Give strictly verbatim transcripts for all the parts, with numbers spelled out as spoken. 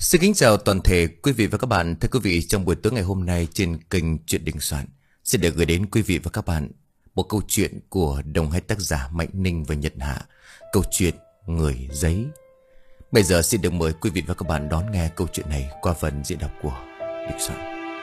Xin kính chào toàn thể quý vị và các bạn. Thưa quý vị, trong buổi tối ngày hôm nay trên kênh Chuyện Đình Soạn sẽ được gửi đến quý vị và các bạn một câu chuyện của đồng hai tác giả Mạnh Ninh và Nhật Hạ. Câu chuyện Người Giấy. Bây giờ xin được mời quý vị và các bạn đón nghe câu chuyện này qua phần diễn đọc của Đình Soạn.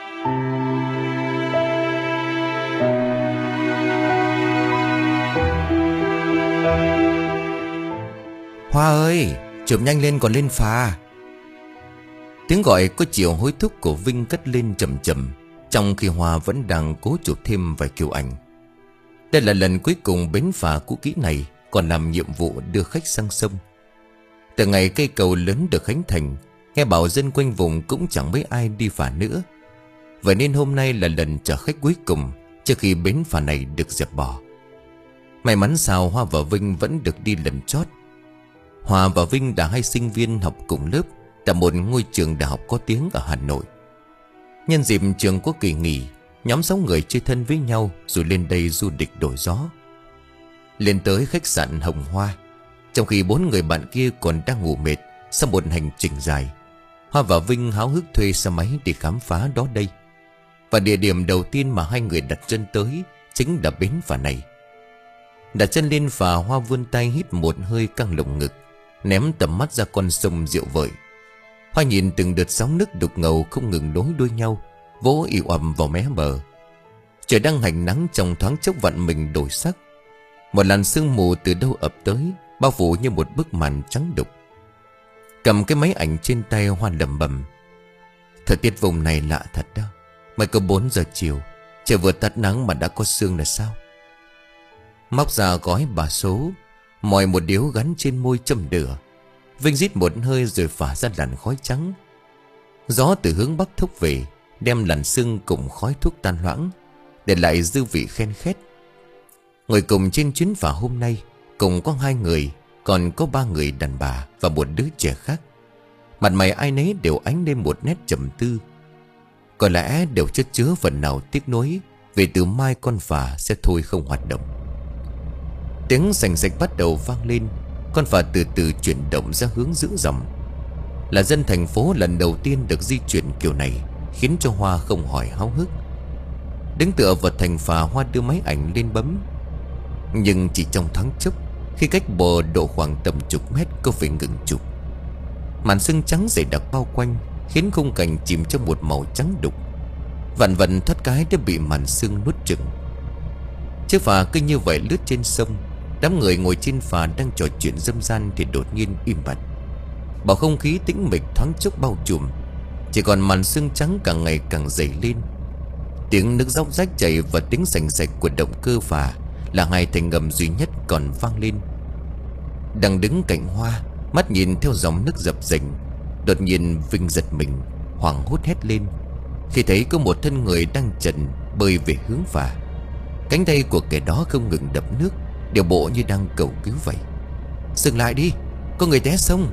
Hoa ơi, chụp nhanh lên còn lên phà. Tiếng gọi có chiều hối thúc của Vinh cất lên chậm chậm, trong khi Hoa vẫn đang cố chụp thêm vài kiểu ảnh. Đây là lần cuối cùng bến phà cũ kỹ này còn làm nhiệm vụ đưa khách sang sông. Từ ngày cây cầu lớn được khánh thành, nghe bảo dân quanh vùng cũng chẳng mấy ai đi phà nữa. Vậy nên hôm nay là lần chở khách cuối cùng trước khi bến phà này được dẹp bỏ. May mắn sao Hoa và Vinh vẫn được đi lần chót. Hoa và Vinh đã hai sinh viên học cùng lớp tại một ngôi trường đại học có tiếng ở Hà Nội. Nhân dịp trường có kỳ nghỉ, nhóm sáu người chơi thân với nhau rồi lên đây du lịch đổi gió. Lên tới khách sạn Hồng Hoa, trong khi bốn người bạn kia còn đang ngủ mệt sau một hành trình dài, Hoa và Vinh háo hức thuê xe máy đi khám phá đó đây. Và địa điểm đầu tiên mà hai người đặt chân tới chính là bến phà này. Đặt chân lên phà, Hoa vươn tay hít một hơi căng lồng ngực, ném tầm mắt ra con sông rượu vợi. Hoa nhìn từng đợt sóng nước đục ngầu không ngừng nối đuôi nhau, vỗ ì ầm vào mé bờ. Trời đang hành nắng trong thoáng chốc vặn mình đổi sắc. Một làn sương mù từ đâu ập tới, bao phủ như một bức màn trắng đục. Cầm cái máy ảnh trên tay, Hoa lẩm bẩm: thời tiết vùng này lạ thật đó. Mới có bốn giờ chiều, trời vừa tắt nắng mà đã có sương là sao? Móc ra gói bà số, mòi một điếu gắn trên môi châm lửa. Vinh rít một hơi rồi phả ra làn khói trắng. Gió từ hướng bắc thốc về, đem làn sương cùng khói thuốc tan loãng, để lại dư vị khen khét. Ngồi cùng trên chuyến phà hôm nay cùng có hai người, còn có ba người đàn bà và một đứa trẻ khác. Mặt mày ai nấy đều ánh lên một nét trầm tư. Có lẽ đều chất chứa phần nào tiếc nuối vì từ mai con phà sẽ thôi không hoạt động. Tiếng sành sạch bắt đầu vang lên. Con phà từ từ chuyển động ra hướng giữa dòng. Là dân thành phố lần đầu tiên được di chuyển kiểu này, khiến cho Hoa không hỏi háo hức. Đứng tựa vào thành phà, Hoa đưa máy ảnh lên bấm. Nhưng chỉ trong thoáng chốc, khi cách bờ độ khoảng tầm chục mét, cô phải ngừng chụp. Màn sương trắng dày đặc bao quanh, khiến khung cảnh chìm trong một màu trắng đục. Vạn vần thoát cái đã bị màn sương nuốt chửng. Chiếc phà cứ như vậy lướt trên sông. Đám người ngồi trên phà đang trò chuyện râm ran thì đột nhiên im bặt. Bầu không khí tĩnh mịch thoáng chốc bao trùm, chỉ còn màn sương trắng càng ngày càng dày lên. Tiếng nước róc rách chảy và tiếng sành sạch của động cơ phà là hai thành ngầm duy nhất còn vang lên. Đang đứng cạnh Hoa, mắt nhìn theo dòng nước dập dềnh, đột nhiên Vinh giật mình, hoảng hốt hét lên khi thấy có một thân người đang chần bơi về hướng phà. Cánh tay của kẻ đó không ngừng đập nước, điều bộ như đang cầu cứu vậy. Dừng lại đi, có người té sông.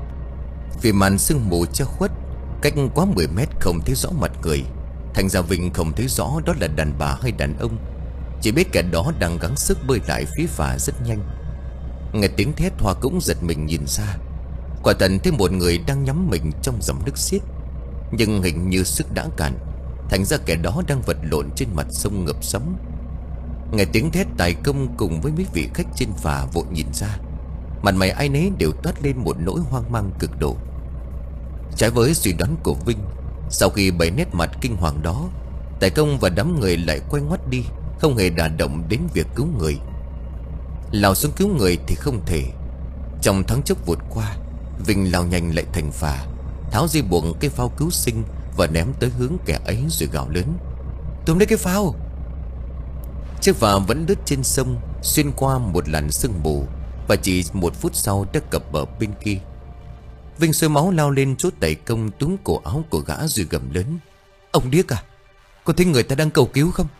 Vì màn sương mù che khuất, cách quá mười mét không thấy rõ mặt người, thành ra Vinh không thấy rõ đó là đàn bà hay đàn ông. Chỉ biết kẻ đó đang gắng sức bơi lại phía phà rất nhanh. Nghe tiếng thét, Hoa cũng giật mình nhìn ra. Quả thật thấy một người đang nhắm mình trong dòng nước xiết, nhưng hình như sức đã cạn, thành ra kẻ đó đang vật lộn trên mặt sông ngập sóng. Nghe tiếng thét, tài công cùng với mấy vị khách trên phà vội nhìn ra. Mặt mày ai nấy đều toát lên một nỗi hoang mang cực độ. Trái với suy đoán của Vinh, sau khi bày nét mặt kinh hoàng đó, tài công và đám người lại quay ngoắt đi, không hề đả động đến việc cứu người. Lao xuống cứu người thì không thể. Trong thoáng chốc vụt qua, Vinh lao nhanh lại thành phà, tháo dây buộc cái phao cứu sinh và ném tới hướng kẻ ấy rồi gào lớn: "Tôm lấy cái phao!" Chiếc phà vẫn lướt trên sông, xuyên qua một làn sương mù, và chỉ một phút sau đã cập bờ bên kia. Vinh sôi máu lao lên chỗ tài công, túm cổ áo của gã rồi gầm lớn: "Ông điếc à? Có thấy người ta đang cầu cứu không?"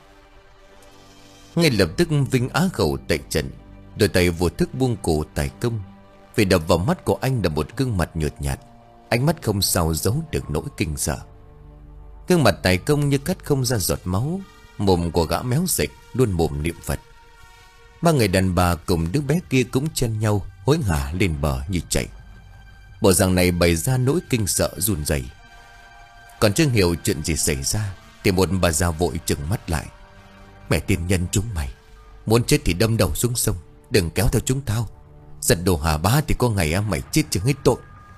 Ngay lập tức Vinh á khẩu tại trận, đôi tay vô thức buông cổ tài công. Vì đập vào mắt của anh là một gương mặt nhợt nhạt, ánh mắt không sao giấu được nỗi kinh sợ. Gương mặt tài công như cắt không ra giọt máu, mồm của gã méo sạch, luôn mồm niệm Phật. Ba người đàn bà cùng đứa bé kia cũng chen nhau hối hả lên bờ như chạy. Bộ dạng này bày ra nỗi kinh sợ run rẩy. Còn chưa hiểu chuyện gì xảy ra thì một bà già vội trừng mắt lại. Mẹ tiên nhân chúng mày, muốn chết thì đâm đầu xuống sông, đừng kéo theo chúng tao. Giật đồ Hà Bá thì có ngày á, mày chết chừng hết tội.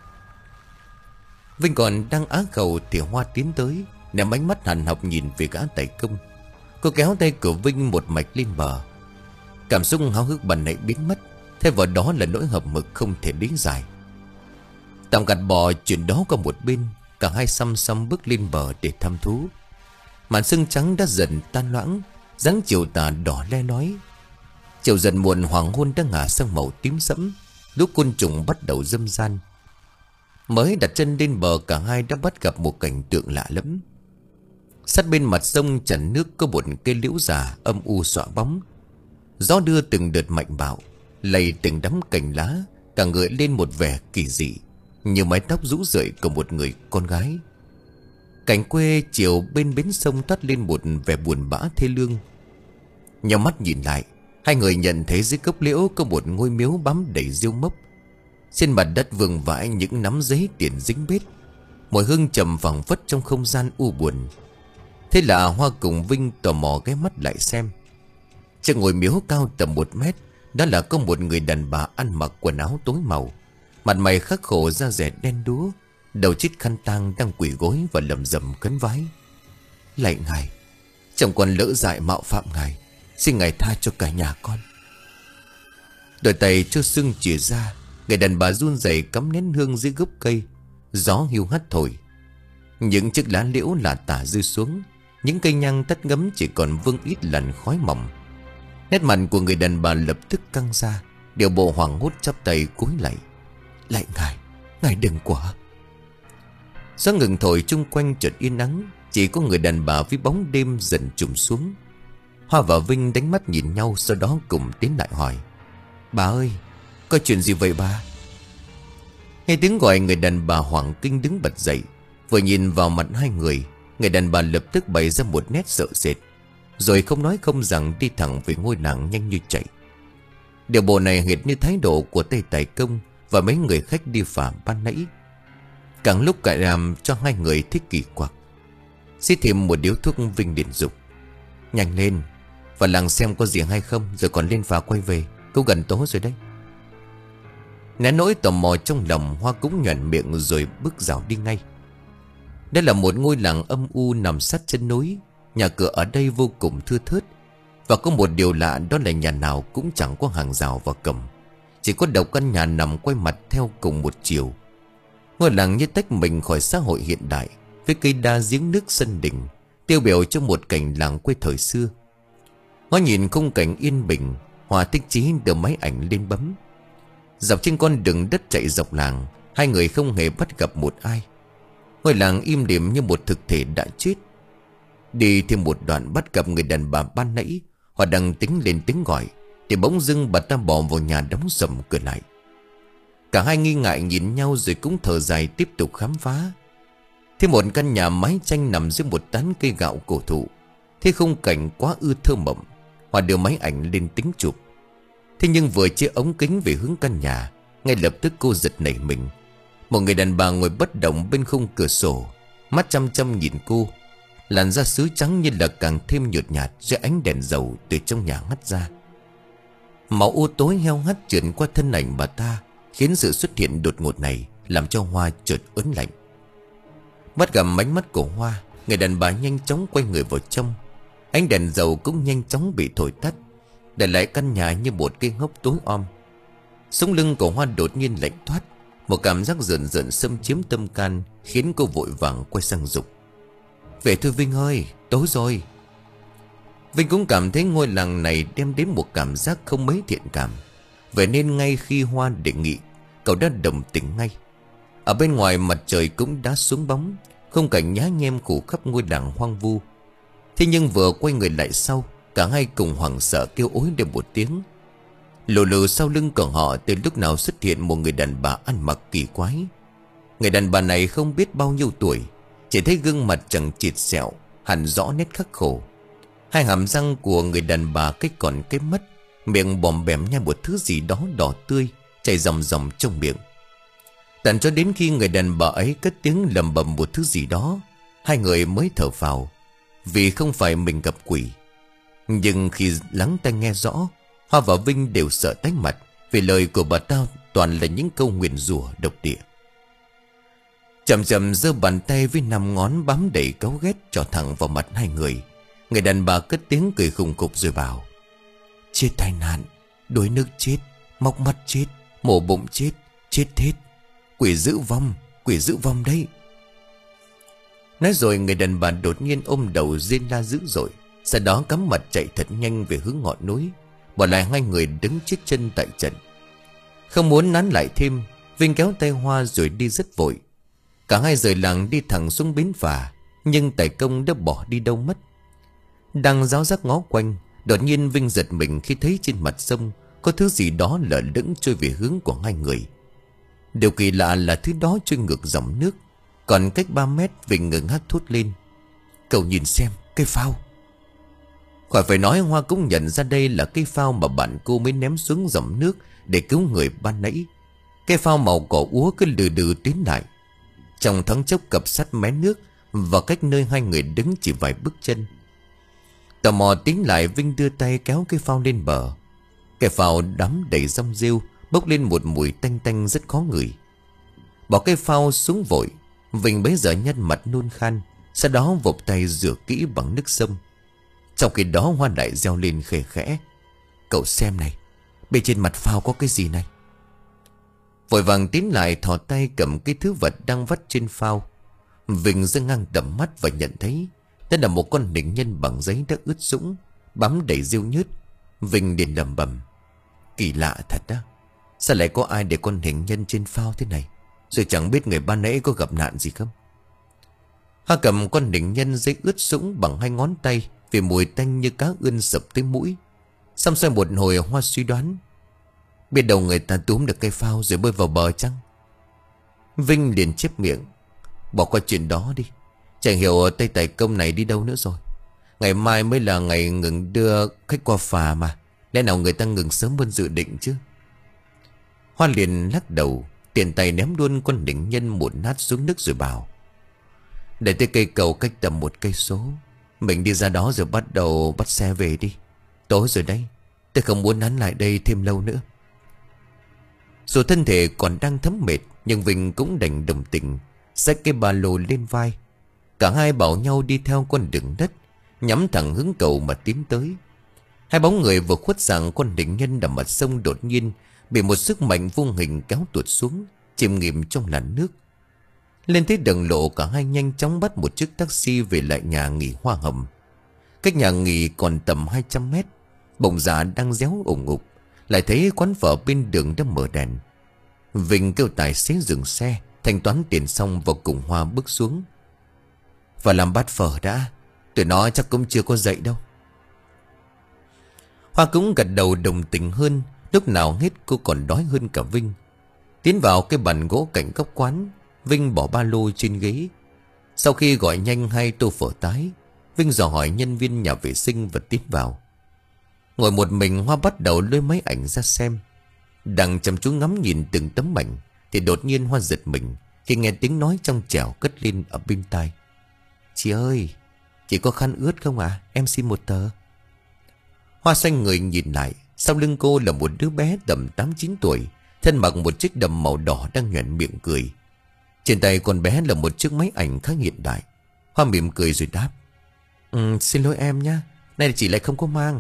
Vinh còn đang á khẩu thì Hoa tiến tới, ném ánh mắt hằn học nhìn về gã tài công. Cô kéo tay của Vinh một mạch lên bờ. Cảm xúc háo hức ban nãy biến mất, thay vào đó là nỗi hậm hực không thể lý giải. Tạm gạt bỏ chuyện đó qua một bên, cả hai xăm xăm bước lên bờ để thăm thú. Màn sương trắng đã dần tan loãng, dáng chiều tà đỏ le lói. Chiều dần muộn, hoàng hôn đã ngả sang màu tím sẫm, lúc côn trùng bắt đầu dâm gian. Mới đặt chân lên bờ, cả hai đã bắt gặp một cảnh tượng lạ lắm. Sát bên mặt sông chắn nước có một cây liễu già âm u xõa bóng. Gió đưa từng đợt mạnh bạo, lay từng đám cành lá, cả ngợi lên một vẻ kỳ dị, như mái tóc rũ rượi của một người con gái. Cảnh quê chiều bên bến sông toát lên một vẻ buồn bã thê lương. Nhau mắt nhìn lại, hai người nhận thấy dưới gốc liễu có một ngôi miếu bám đầy rêu mốc. Trên mặt đất vương vãi những nắm giấy tiền dính bết, mùi hương trầm phảng phất trong không gian u buồn. Thế là Hoa cùng Vinh tò mò ghé mắt lại xem. Trên ngôi miếu cao tầm một mét, đó là có một người đàn bà ăn mặc quần áo tối màu, mặt mày khắc khổ, da dẻ đen đúa, đầu chít khăn tang, đang quỳ gối và lầm rầm khấn vái. Lạy ngài, chồng con lỡ dại mạo phạm ngài, xin ngài tha cho cả nhà con. Đôi tay chưa sưng chìa ra, người đàn bà run rẩy cắm nén hương dưới gốc cây. Gió hiu hắt thổi, những chiếc lá liễu lả tả rơi xuống, những cây nhang tắt ngấm chỉ còn vương ít làn khói mỏng. Nét mặt của người đàn bà lập tức căng ra, điều bộ hoảng hốt chắp tay cúi lạy. Lạy ngài, ngài đừng quá. Gió ngừng thổi, chung quanh chợt yên ắng, chỉ có người đàn bà với bóng đêm dần trùm xuống. Hoa và Vinh đánh mắt nhìn nhau, sau đó cùng tiến lại hỏi. Bà ơi, có chuyện gì vậy bà? Nghe tiếng gọi, người đàn bà hoảng kinh đứng bật dậy. Vừa nhìn vào mặt hai người, người đàn bà lập tức bày ra một nét sợ sệt, rồi không nói không rằng đi thẳng về ngôi làng nhanh như chạy. Điều bộ này hệt như thái độ của Tây Tài Công và mấy người khách đi phà ban nãy. Càng lúc càng làm cho hai người thích kỳ quặc. Xí thêm một điếu thuốc, Vinh liền dục. Nhanh lên, vào làng xem có gì hay không, rồi còn lên phà quay về, cũng gần tối rồi đấy. Né nỗi tò mò trong lòng, Hoa cũng nhoẻn miệng rồi bước rảo đi ngay. Đây là một ngôi làng âm u nằm sát chân núi. Nhà cửa ở đây vô cùng thưa thớt, và có một điều lạ, đó là nhà nào cũng chẳng có hàng rào và cổng, chỉ có đầu căn nhà nằm quay mặt theo cùng một chiều. Ngôi làng như tách mình khỏi xã hội hiện đại, với cây đa giếng nước sân đình, tiêu biểu cho một cảnh làng quê thời xưa. Ngó nhìn khung cảnh yên bình, Hòa thích chí đưa máy ảnh lên bấm. Dọc trên con đường đất chạy dọc làng, hai người không hề bắt gặp một ai. Ngôi làng im lìm như một thực thể đã chết. Đi thêm một đoạn bắt gặp người đàn bà ban nãy. Họ đang tính lên tiếng gọi thì bỗng dưng bà ta bỏ vào nhà, đóng sầm cửa lại. Cả hai nghi ngại nhìn nhau rồi cũng thở dài tiếp tục khám phá. Thêm một căn nhà mái tranh nằm dưới một tán cây gạo cổ thụ. Thế khung cảnh quá ư thơ mộng. Họ đưa máy ảnh lên tính chụp. Thế nhưng vừa chia ống kính về hướng căn nhà, ngay lập tức cô giật nảy mình. Một người đàn bà ngồi bất động bên khung cửa sổ, mắt chăm chăm nhìn cô. Làn da sứ trắng như là càng thêm nhợt nhạt dưới ánh đèn dầu từ trong nhà hắt ra. Màu u tối heo hắt trườn qua thân ảnh bà ta, khiến sự xuất hiện đột ngột này làm cho Hoa chợt ớn lạnh. Bắt gặp ánh mắt của Hoa, người đàn bà nhanh chóng quay người vào trong. Ánh đèn dầu cũng nhanh chóng bị thổi tắt, để lại căn nhà như một cái hốc tối om. Sống lưng của Hoa đột nhiên lạnh toát, một cảm giác rợn rợn xâm chiếm tâm can, khiến cô vội vàng quay sang dục. Về thôi Vinh ơi, tối rồi. Vinh cũng cảm thấy ngôi làng này đem đến một cảm giác không mấy thiện cảm. Vậy nên ngay khi Hoa đề nghị, cậu đã đồng tình ngay. Ở bên ngoài mặt trời cũng đã xuống bóng, khung cảnh nhá nhem phủ khắp ngôi làng hoang vu. Thế nhưng vừa quay người lại sau, cả hai cùng hoảng sợ kêu ối lên một tiếng. Lù lù sau lưng của họ từ lúc nào xuất hiện một người đàn bà ăn mặc kỳ quái. Người đàn bà này không biết bao nhiêu tuổi, chỉ thấy gương mặt chẳng chịt sẹo, hẳn rõ nét khắc khổ. Hai hàm răng của người đàn bà cách còn cái mất, miệng bòm bẻm nhai một thứ gì đó đỏ tươi chảy ròng ròng trong miệng. Tận cho đến khi người đàn bà ấy cất tiếng lầm bầm một thứ gì đó, hai người mới thở phào, vì không phải mình gặp quỷ. Nhưng khi lắng tai nghe rõ, Hoa và Vinh đều sợ tái mặt, vì lời của bà ta toàn là những câu nguyền rủa độc địa. Chậm chậm giơ bàn tay với năm ngón bám đầy cáu ghét cho thẳng vào mặt hai người. Người đàn bà cất tiếng cười khùng khục rồi bảo: chết tai nạn, đuối nước chết, móc mắt chết, mổ bụng chết, chết hết. Quỷ giữ vong, quỷ giữ vong đấy. Nói rồi người đàn bà đột nhiên ôm đầu rên la dữ dội, sau đó cắm mặt chạy thật nhanh về hướng ngọn núi, bỏ lại hai người đứng chết chân tại trận. Không muốn nán lại thêm, Vinh kéo tay Hoa rồi đi rất vội. Cả hai rời làng đi thẳng xuống bến phà, nhưng Tài Công đã bỏ đi đâu mất. Đang ráo rác ngó quanh, đột nhiên Vinh giật mình khi thấy trên mặt sông có thứ gì đó lở lững trôi về hướng của hai người. Điều kỳ lạ là thứ đó trôi ngược dòng nước. Còn cách ba mét, Vinh ngừng hắt thốt lên: cậu nhìn xem, cây phao. Khỏi phải nói, Hoa cũng nhận ra đây là cây phao mà bạn cô mới ném xuống dòng nước để cứu người ban nãy. Cây phao màu cỏ úa cứ lừ đừ tiến lại. Trong thoáng chốc cập sát mé nước, và cách nơi hai người đứng chỉ vài bước chân. Tò mò tiến lại, Vinh đưa tay kéo cây phao lên bờ. Cây phao đắm đầy rong rêu, bốc lên một mùi tanh tanh rất khó ngửi. Bỏ cây phao xuống vội, Vinh bấy giờ nhăn mặt nôn khan, sau đó vụt tay rửa kỹ bằng nước sông. Trong khi đó Hoa lại reo lên khẽ khẽ: cậu xem này, bên trên mặt phao có cái gì này. Vội vàng tiến lại thò tay cầm cái thứ vật đang vắt trên phao. Vinh giơ ngang tầm mắt và nhận thấy đó là một con hình nhân bằng giấy đã ướt sũng, bám đầy rêu nhớt. Vinh liền lẩm bẩm: kỳ lạ thật đó, sao lại có ai để con hình nhân trên phao thế này, rồi chẳng biết người ban nãy có gặp nạn gì không. Hoa cầm con hình nhân giấy ướt sũng bằng hai ngón tay, vì mùi tanh như cá ươn sập tới mũi. Xong xoay một hồi, Hoa suy đoán: biết đâu người ta túm được cây phao rồi bơi vào bờ chăng. Vinh liền chép miệng: bỏ qua chuyện đó đi, chẳng hiểu tay Tài Công này đi đâu nữa rồi. Ngày mai mới là ngày ngừng đưa khách qua phà mà, lẽ nào người ta ngừng sớm hơn dự định chứ. Hoa liền lắc đầu, tiền tay ném luôn con đỉnh nhân một nát xuống nước rồi bảo: để tới cây cầu cách tầm một cây số, mình đi ra đó rồi bắt đầu bắt xe về đi. Tối rồi đấy, tôi không muốn nán lại đây thêm lâu nữa. Dù thân thể còn đang thấm mệt, nhưng Vinh cũng đành đồng tình, xách cái ba lô lên vai. Cả hai bảo nhau đi theo con đường đất, nhắm thẳng hướng cầu mà tiến tới. Hai bóng người vừa khuất dạng con đỉnh nhân nằm mặt sông đột nhiên bị một sức mạnh vô hình kéo tuột xuống, chìm nghỉm trong làn nước. Lên tới đường lộ, cả hai nhanh chóng bắt một chiếc taxi về lại nhà nghỉ Hoa Hồng. Cách nhà nghỉ còn tầm hai trăm mét, bỗng dạ đang réo ủng ục, lại thấy quán phở bên đường đã mở đèn. Vinh kêu tài xế dừng xe, thanh toán tiền xong và cùng Hoa bước xuống. Và làm bát phở đã, tụi nó chắc cũng chưa có dậy đâu. Hoa cũng gật đầu đồng tình hơn, lúc nào hết cô còn đói hơn cả Vinh. Tiến vào cái bàn gỗ cạnh góc quán, Vinh bỏ ba lô trên ghế. Sau khi gọi nhanh hai tô phở tái, Vinh dò hỏi nhân viên nhà vệ sinh và tiến vào. Ngồi một mình, Hoa bắt đầu lôi máy ảnh ra xem. Đang chăm chú ngắm nhìn từng tấm ảnh, thì đột nhiên Hoa giật mình khi nghe tiếng nói trong trẻo cất lên ở bên tai: chị ơi, chị có khăn ướt không à? Em xin một tờ. Hoa xoay người nhìn lại, sau lưng cô là một đứa bé tầm tám chín tuổi, thân mặc một chiếc đầm màu đỏ đang nhoẻn miệng cười. Trên tay con bé là một chiếc máy ảnh khá hiện đại. Hoa mỉm cười rồi đáp: ừ, xin lỗi em nhé, nay chị lại không có mang.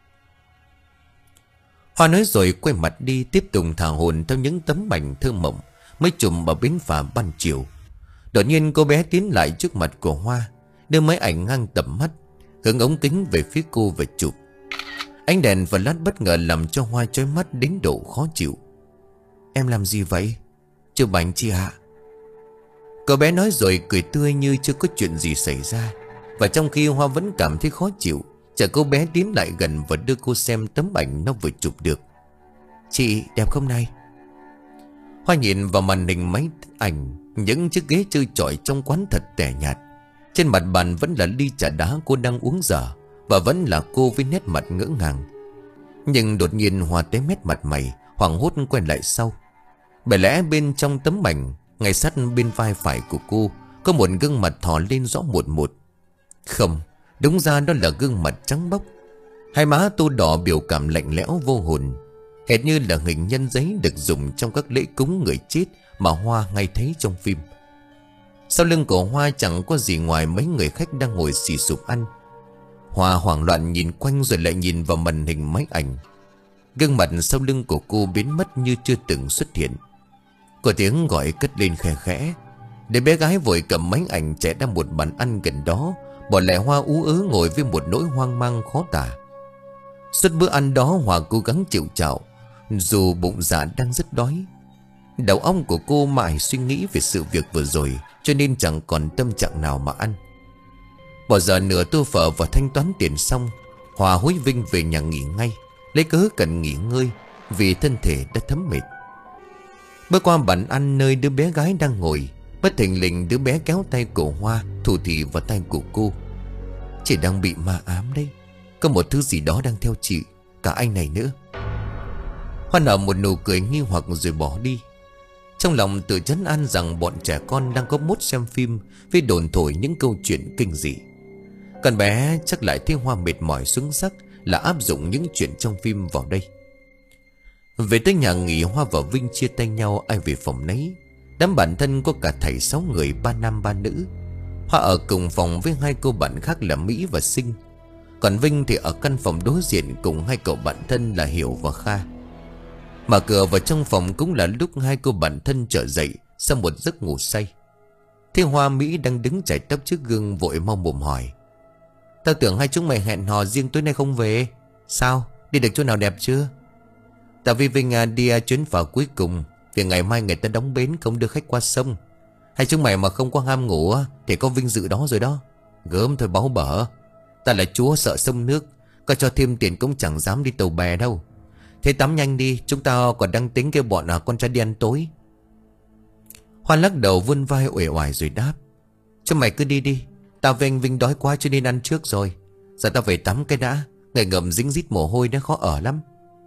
Hoa nói rồi quay mặt đi, tiếp tục thả hồn theo những tấm ảnh thơ mộng mới chùm ở bến phà ban chiều. Đột nhiên cô bé tiến lại trước mặt của Hoa, đưa máy ảnh ngang tầm mắt, hướng ống kính về phía cô và chụp. Ánh đèn và lát bất ngờ làm cho Hoa chói mắt đến độ khó chịu. Em làm gì vậy? Chụp ảnh chị ạ. Cô bé nói rồi cười tươi như chưa có chuyện gì xảy ra. Và trong khi Hoa vẫn cảm thấy khó chịu, chợt cô bé tiến lại gần và đưa cô xem tấm ảnh nó vừa chụp được. Chị đẹp không này? Hoa nhìn vào màn hình máy ảnh, những chiếc ghế chơi chọi trong quán thật tẻ nhạt. Trên mặt bàn vẫn là ly trà đá cô đang uống dở, và vẫn là cô với nét mặt ngỡ ngàng. Nhưng đột nhiên Hoa té mét mặt mày, hoảng hốt quay lại sau. Bởi lẽ bên trong tấm ảnh, ngay sát bên vai phải của cô, có một gương mặt thò lên rõ một một. Không, đúng ra đó là gương mặt trắng bóc. Hai má tô đỏ biểu cảm lạnh lẽo vô hồn, hệt như là hình nhân giấy được dùng trong các lễ cúng người chết mà Hoa ngay thấy trong phim. Sau lưng của Hoa chẳng có gì ngoài mấy người khách đang ngồi xì sụp ăn. Hoa hoảng loạn nhìn quanh rồi lại nhìn vào màn hình máy ảnh. Gương mặt sau lưng của cô biến mất như chưa từng xuất hiện. Có tiếng gọi cất lên khẽ khẽ. Để bé gái vội cầm máy ảnh chạy ra một bàn ăn gần đó, bỏ lại Hoa ú ớ ngồi với một nỗi hoang mang khó tả. Suốt bữa ăn đó Hoa cố gắng chịu chạo, dù bụng dạ đang rất đói. Đầu óc của cô mãi suy nghĩ về sự việc vừa rồi, cho nên chẳng còn tâm trạng nào mà ăn. Bỏ giờ nửa tô phở và thanh toán tiền xong, Hoa hối Vinh về nhà nghỉ ngay, lấy cớ cần nghỉ ngơi vì thân thể đã thấm mệt. Bước qua bàn ăn nơi đứa bé gái đang ngồi, bất thình lình đứa bé kéo tay của Hoa thủ thỉ vào tay của cô. Chị đang bị ma ám đấy, có một thứ gì đó đang theo chị, cả anh này nữa. Hoa nở một nụ cười nghi hoặc rồi bỏ đi. Trong lòng tự trấn an rằng bọn trẻ con đang có mốt xem phim với đồn thổi những câu chuyện kinh dị. Con bé chắc lại thấy Hoa mệt mỏi xuống sắc là áp dụng những chuyện trong phim vào đây. Về tới nhà nghỉ, Hoa và Vinh chia tay nhau ai về phòng nấy. Đám bạn thân có cả thảy sáu người, ba nam ba nữ. Hoa ở cùng phòng với hai cô bạn khác là Mỹ và Sinh. Còn Vinh thì ở căn phòng đối diện cùng hai cậu bạn thân là Hiểu và Kha. Mở cửa vào trong phòng cũng là lúc hai cô bạn thân trở dậy sau một giấc ngủ say. Thế Hoa Mỹ đang đứng chải tóc trước gương vội mau mồm hỏi: Tao tưởng hai chúng mày hẹn hò riêng tối nay không về. Sao? Đi được chỗ nào đẹp chưa? Tao với Vinh à, đi à, chuyến phà cuối cùng, vì ngày mai người ta đóng bến không đưa khách qua sông. Hai chúng mày mà không có ham ngủ thì có vinh dự đó rồi đó. Gớm thôi báu bở. Ta là chúa sợ sông nước, có cho thêm tiền cũng chẳng dám đi tàu bè đâu. Thế tắm nhanh đi, chúng ta còn đang tính kêu bọn à, con trai đi ăn tối. Hoa lắc đầu vươn vai uể oải rồi đáp: Chúng mày cứ đi đi, tao với anh Vinh đói quá cho nên ăn trước rồi. Giờ tao về tắm cái đã, người ngầm dính dít mồ hôi nó khó ở lắm.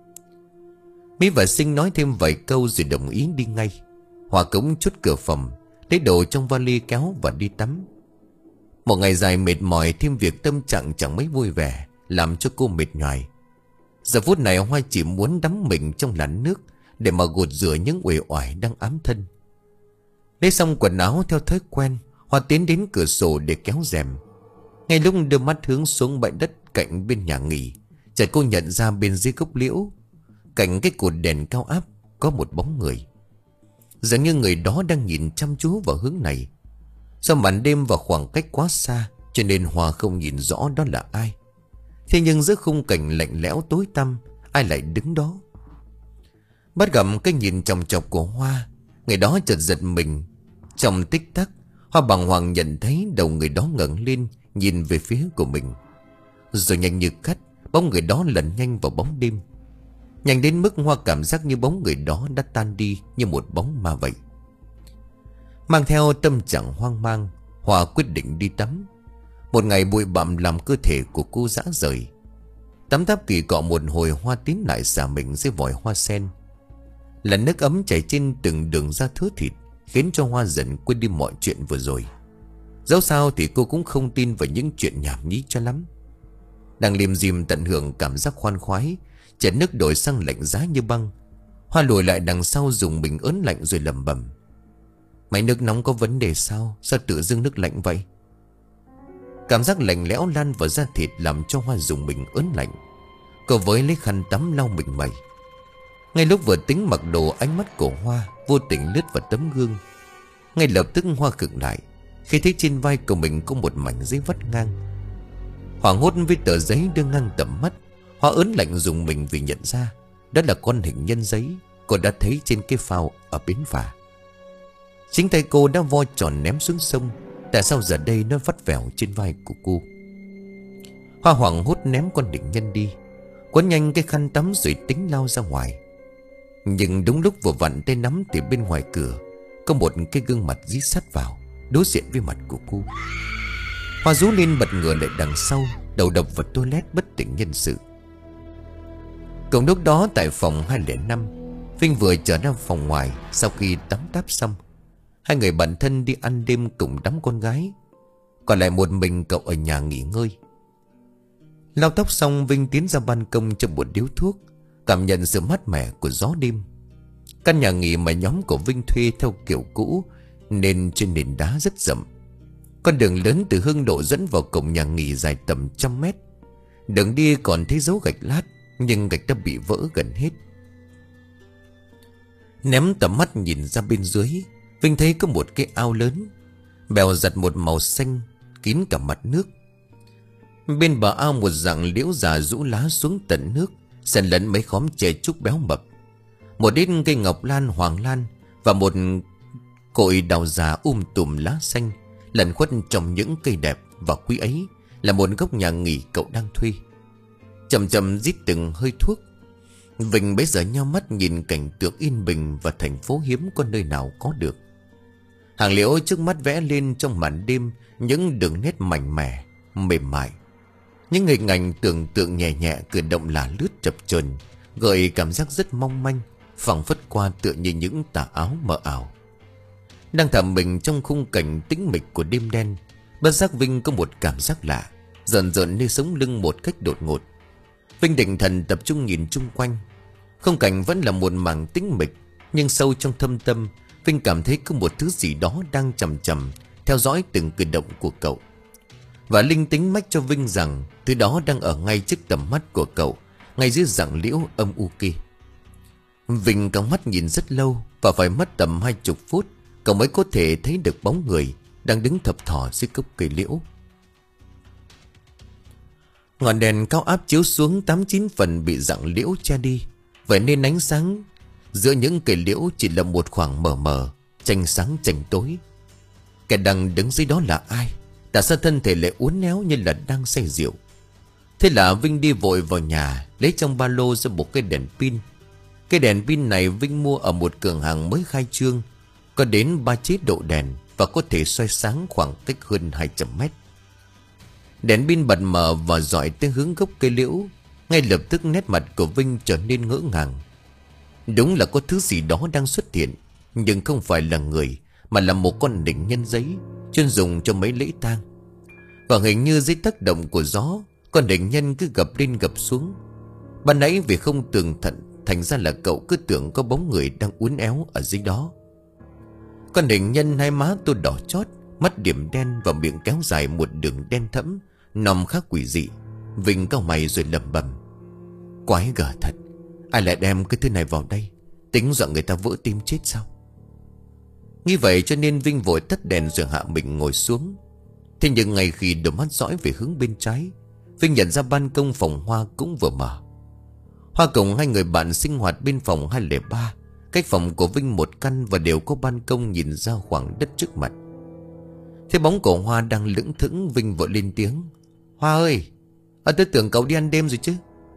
Mỹ và Sinh nói thêm vài câu rồi đồng ý đi ngay. Hoa cũng chốt cửa phòng, lấy đồ trong vali kéo và đi tắm. Một ngày dài mệt mỏi thêm việc tâm trạng chẳng mấy vui vẻ, làm cho cô mệt nhoài. Giờ phút này Hoa chỉ muốn đắm mình trong làn nước để mà gột rửa những uể oải đang ám thân. Lấy xong quần áo theo thói quen, Hoa tiến đến cửa sổ để kéo rèm. Ngay lúc đưa mắt hướng xuống bãi đất cạnh bên nhà nghỉ, chợt cô nhận ra bên dưới gốc liễu, cạnh cái cột đèn cao áp, có một bóng người. Dường như người đó đang nhìn chăm chú vào hướng này. Do màn đêm và khoảng cách quá xa, cho nên Hoa không nhìn rõ đó là ai. Thế nhưng giữa khung cảnh lạnh lẽo tối tăm, ai lại đứng đó? Bắt gặp cái nhìn chòng chọc của Hoa, người đó chợt giật mình. Trong tích tắc, Hoa bàng hoàng nhận thấy đầu người đó ngẩng lên, nhìn về phía của mình. Rồi nhanh như cắt, bóng người đó lẩn nhanh vào bóng đêm. Nhanh đến mức Hoa cảm giác như bóng người đó đã tan đi như một bóng ma vậy. Mang theo tâm trạng hoang mang, Hoa quyết định đi tắm. Một ngày bụi bặm làm cơ thể của cô rã rời. Tắm táp kỳ cọ một hồi, Hoa tiến lại xả mình dưới vòi hoa sen. Là nước ấm chảy trên từng đường da thớ thịt, khiến cho Hoa dần quên đi mọi chuyện vừa rồi. Dẫu sao thì cô cũng không tin vào những chuyện nhảm nhí cho lắm. Đang liêm diêm tận hưởng cảm giác khoan khoái, chợt nước đổi sang lạnh giá như băng. Hoa lùi lại đằng sau dùng mình ớn lạnh rồi lẩm bẩm: Máy nước nóng có vấn đề sao? Sao tự dưng nước lạnh vậy? Cảm giác lạnh lẽo lan vào da thịt làm cho Hoa dùng mình ớn lạnh. Cô với lấy khăn tắm lau mình mẩy. Ngay lúc vừa tính mặc đồ, ánh mắt của Hoa vô tình lướt vào tấm gương. Ngay lập tức Hoa khựng lại khi thấy trên vai của mình có một mảnh giấy vắt ngang. Hoảng hốt với tờ giấy đưa ngang tầm mắt, Hoa ớn lạnh dùng mình vì nhận ra đó là con hình nhân giấy cô đã thấy trên cái phao ở bến phà. Chính tay cô đã vo tròn ném xuống sông. Tại sao giờ đây nó vắt vẻo trên vai của cô? Hoa hoảng hốt ném con hình nhân đi, quấn nhanh cái khăn tắm rồi tính lao ra ngoài. Nhưng đúng lúc vừa vặn tay nắm thì bên ngoài cửa có một cái gương mặt dí sát vào, đối diện với mặt của cô. Hoa rú lên bật ngửa lại đằng sau, đầu đập vào toilet bất tỉnh nhân sự. Cùng lúc đó tại phòng hai không năm, Vinh vừa trở ra phòng ngoài sau khi tắm đáp xong. Hai người bạn thân đi ăn đêm cùng đám con gái, còn lại một mình cậu ở nhà nghỉ ngơi. Lau tóc xong, Vinh tiến ra ban công cho một điếu thuốc, cảm nhận sự mát mẻ của gió đêm. Căn nhà nghỉ mà nhóm của Vinh thuê theo kiểu cũ nên trên nền đá rất rậm. Con đường lớn từ Hương Độ dẫn vào cổng nhà nghỉ dài tầm trăm mét. Đường đi còn thấy dấu gạch lát, nhưng gạch đã bị vỡ gần hết. Ném tầm mắt nhìn ra bên dưới, Vinh thấy có một cái ao lớn, bèo giặt một màu xanh kín cả mặt nước. Bên bờ ao một dạng liễu già rũ lá xuống tận nước, xen lẫn mấy khóm chè trúc béo mập, một ít cây ngọc lan, hoàng lan và một cội đào già um tùm lá xanh lẩn khuất trong những cây đẹp và quý ấy là một góc nhà nghỉ cậu đang thuê. Chậm chậm rít từng hơi thuốc, Vinh bấy giờ nheo mắt nhìn cảnh tượng yên bình và thành phố hiếm có nơi nào có được. Hàng liễu trước mắt vẽ lên trong màn đêm những đường nét mảnh mẻ, mềm mại. Những hình ảnh tưởng tượng nhẹ nhẹ cử động là lướt chập chờn, gợi cảm giác rất mong manh, phảng phất qua tựa như những tà áo mờ ảo. Đang thầm mình trong khung cảnh tĩnh mịch của đêm đen, bất giác Vinh có một cảm giác lạ, rợn rợn nơi sống lưng một cách đột ngột. Vinh định thần tập trung nhìn chung quanh. Khung cảnh vẫn là một mảng tĩnh mịch, nhưng sâu trong thâm tâm Vinh cảm thấy có một thứ gì đó đang chầm chầm theo dõi từng cử động của cậu. Và linh tính mách cho Vinh rằng thứ đó đang ở ngay trước tầm mắt của cậu, ngay dưới rặng liễu âm u kia. Vinh căng mắt nhìn rất lâu, và phải mất tầm hai chục phút cậu mới có thể thấy được bóng người đang đứng thập thò dưới gốc cây liễu. Ngọn đèn cao áp chiếu xuống tám chín phần bị rặng liễu che đi, vậy nên ánh sáng giữa những cây liễu chỉ là một khoảng mờ mờ, tranh sáng tranh tối. Kẻ đang đứng dưới đó là ai? Tại sao thân thể lại uốn éo như là đang say rượu? Thế là Vinh đi vội vào nhà, lấy trong ba lô ra một cái đèn pin. Cái đèn pin này Vinh mua ở một cửa hàng mới khai trương, có đến ba chế độ đèn và có thể soi sáng khoảng cách hơn hai trăm mét. Đèn pin bật mở và dọi tới hướng gốc cây liễu. Ngay lập tức nét mặt của Vinh trở nên ngỡ ngàng. Đúng là có thứ gì đó đang xuất hiện, nhưng không phải là người, mà là một con đỉnh nhân giấy chuyên dùng cho mấy lễ tang. Và hình như dưới tác động của gió, con đỉnh nhân cứ gập lên gập xuống. Ban nãy vì không tường thận, thành ra là cậu cứ tưởng có bóng người đang uốn éo ở dưới đó. Con đỉnh nhân hai má tô đỏ chót, mắt điểm đen và miệng kéo dài một đường đen thẫm, nằm khá quỷ dị. Vinh cau mày rồi lẩm bẩm: quái gở thật, ai lại đem cái thứ này vào đây, tính dọa người ta vỡ tim chết sao? Nghĩ vậy cho nên Vinh vội tắt đèn rồi hạ mình ngồi xuống. Thế nhưng ngay khi đôi mắt dõi về hướng bên trái, Vinh nhận ra ban công phòng Hoa cũng vừa mở. Hoa cùng hai người bạn sinh hoạt bên phòng hai không ba, cách phòng của Vinh một căn, và đều có ban công nhìn ra khoảng đất trước mặt. Thế bóng của Hoa đang lững thững, Vinh vội lên tiếng: Hoa ơi, à, tôi tưởng cậu đi ăn đêm rồi chứ.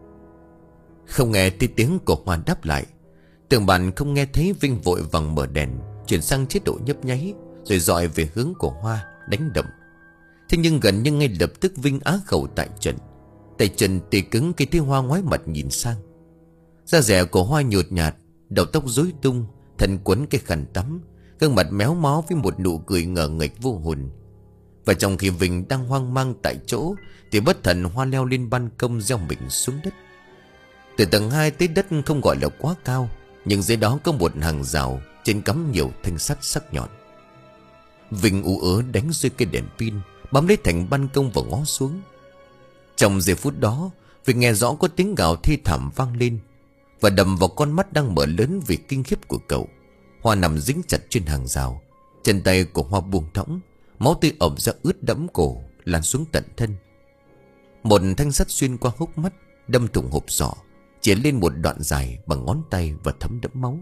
Không nghe tí tiếng của Hoa đáp lại. Tưởng bạn không nghe thấy, Vinh vội vàng mở đèn, chuyển sang chế độ nhấp nháy, rồi dọi về hướng của Hoa, đánh đậm. Thế nhưng gần như ngay lập tức Vinh á khẩu tại trận. Tay chân tê cứng khi thấy Hoa ngoái mặt nhìn sang. Da dẻ của Hoa nhột nhạt, đầu tóc rối tung, thân quấn cái khăn tắm, gương mặt méo mó với một nụ cười ngờ nghệch vô hồn. Và trong khi Vinh đang hoang mang tại chỗ, thì bất thần Hoa leo lên ban công, gieo mình xuống đất. Từ tầng hai tới đất không gọi là quá cao, nhưng dưới đó có một hàng rào, trên cắm nhiều thanh sắt sắc nhọn. Vinh ú ớ đánh rơi cây đèn pin, bám lấy thành ban công và ngó xuống. Trong giây phút đó, Vinh nghe rõ có tiếng gào thê thảm vang lên, và đầm vào con mắt đang mở lớn vì kinh khiếp của cậu. Hoa nằm dính chặt trên hàng rào, chân tay của Hoa buông thõng, máu tươi ẩm ra ướt đẫm cổ, lan xuống tận thân. Một thanh sắt xuyên qua hốc mắt, đâm thủng hộp sọ, chĩa lên một đoạn dài bằng ngón tay và thấm đẫm máu.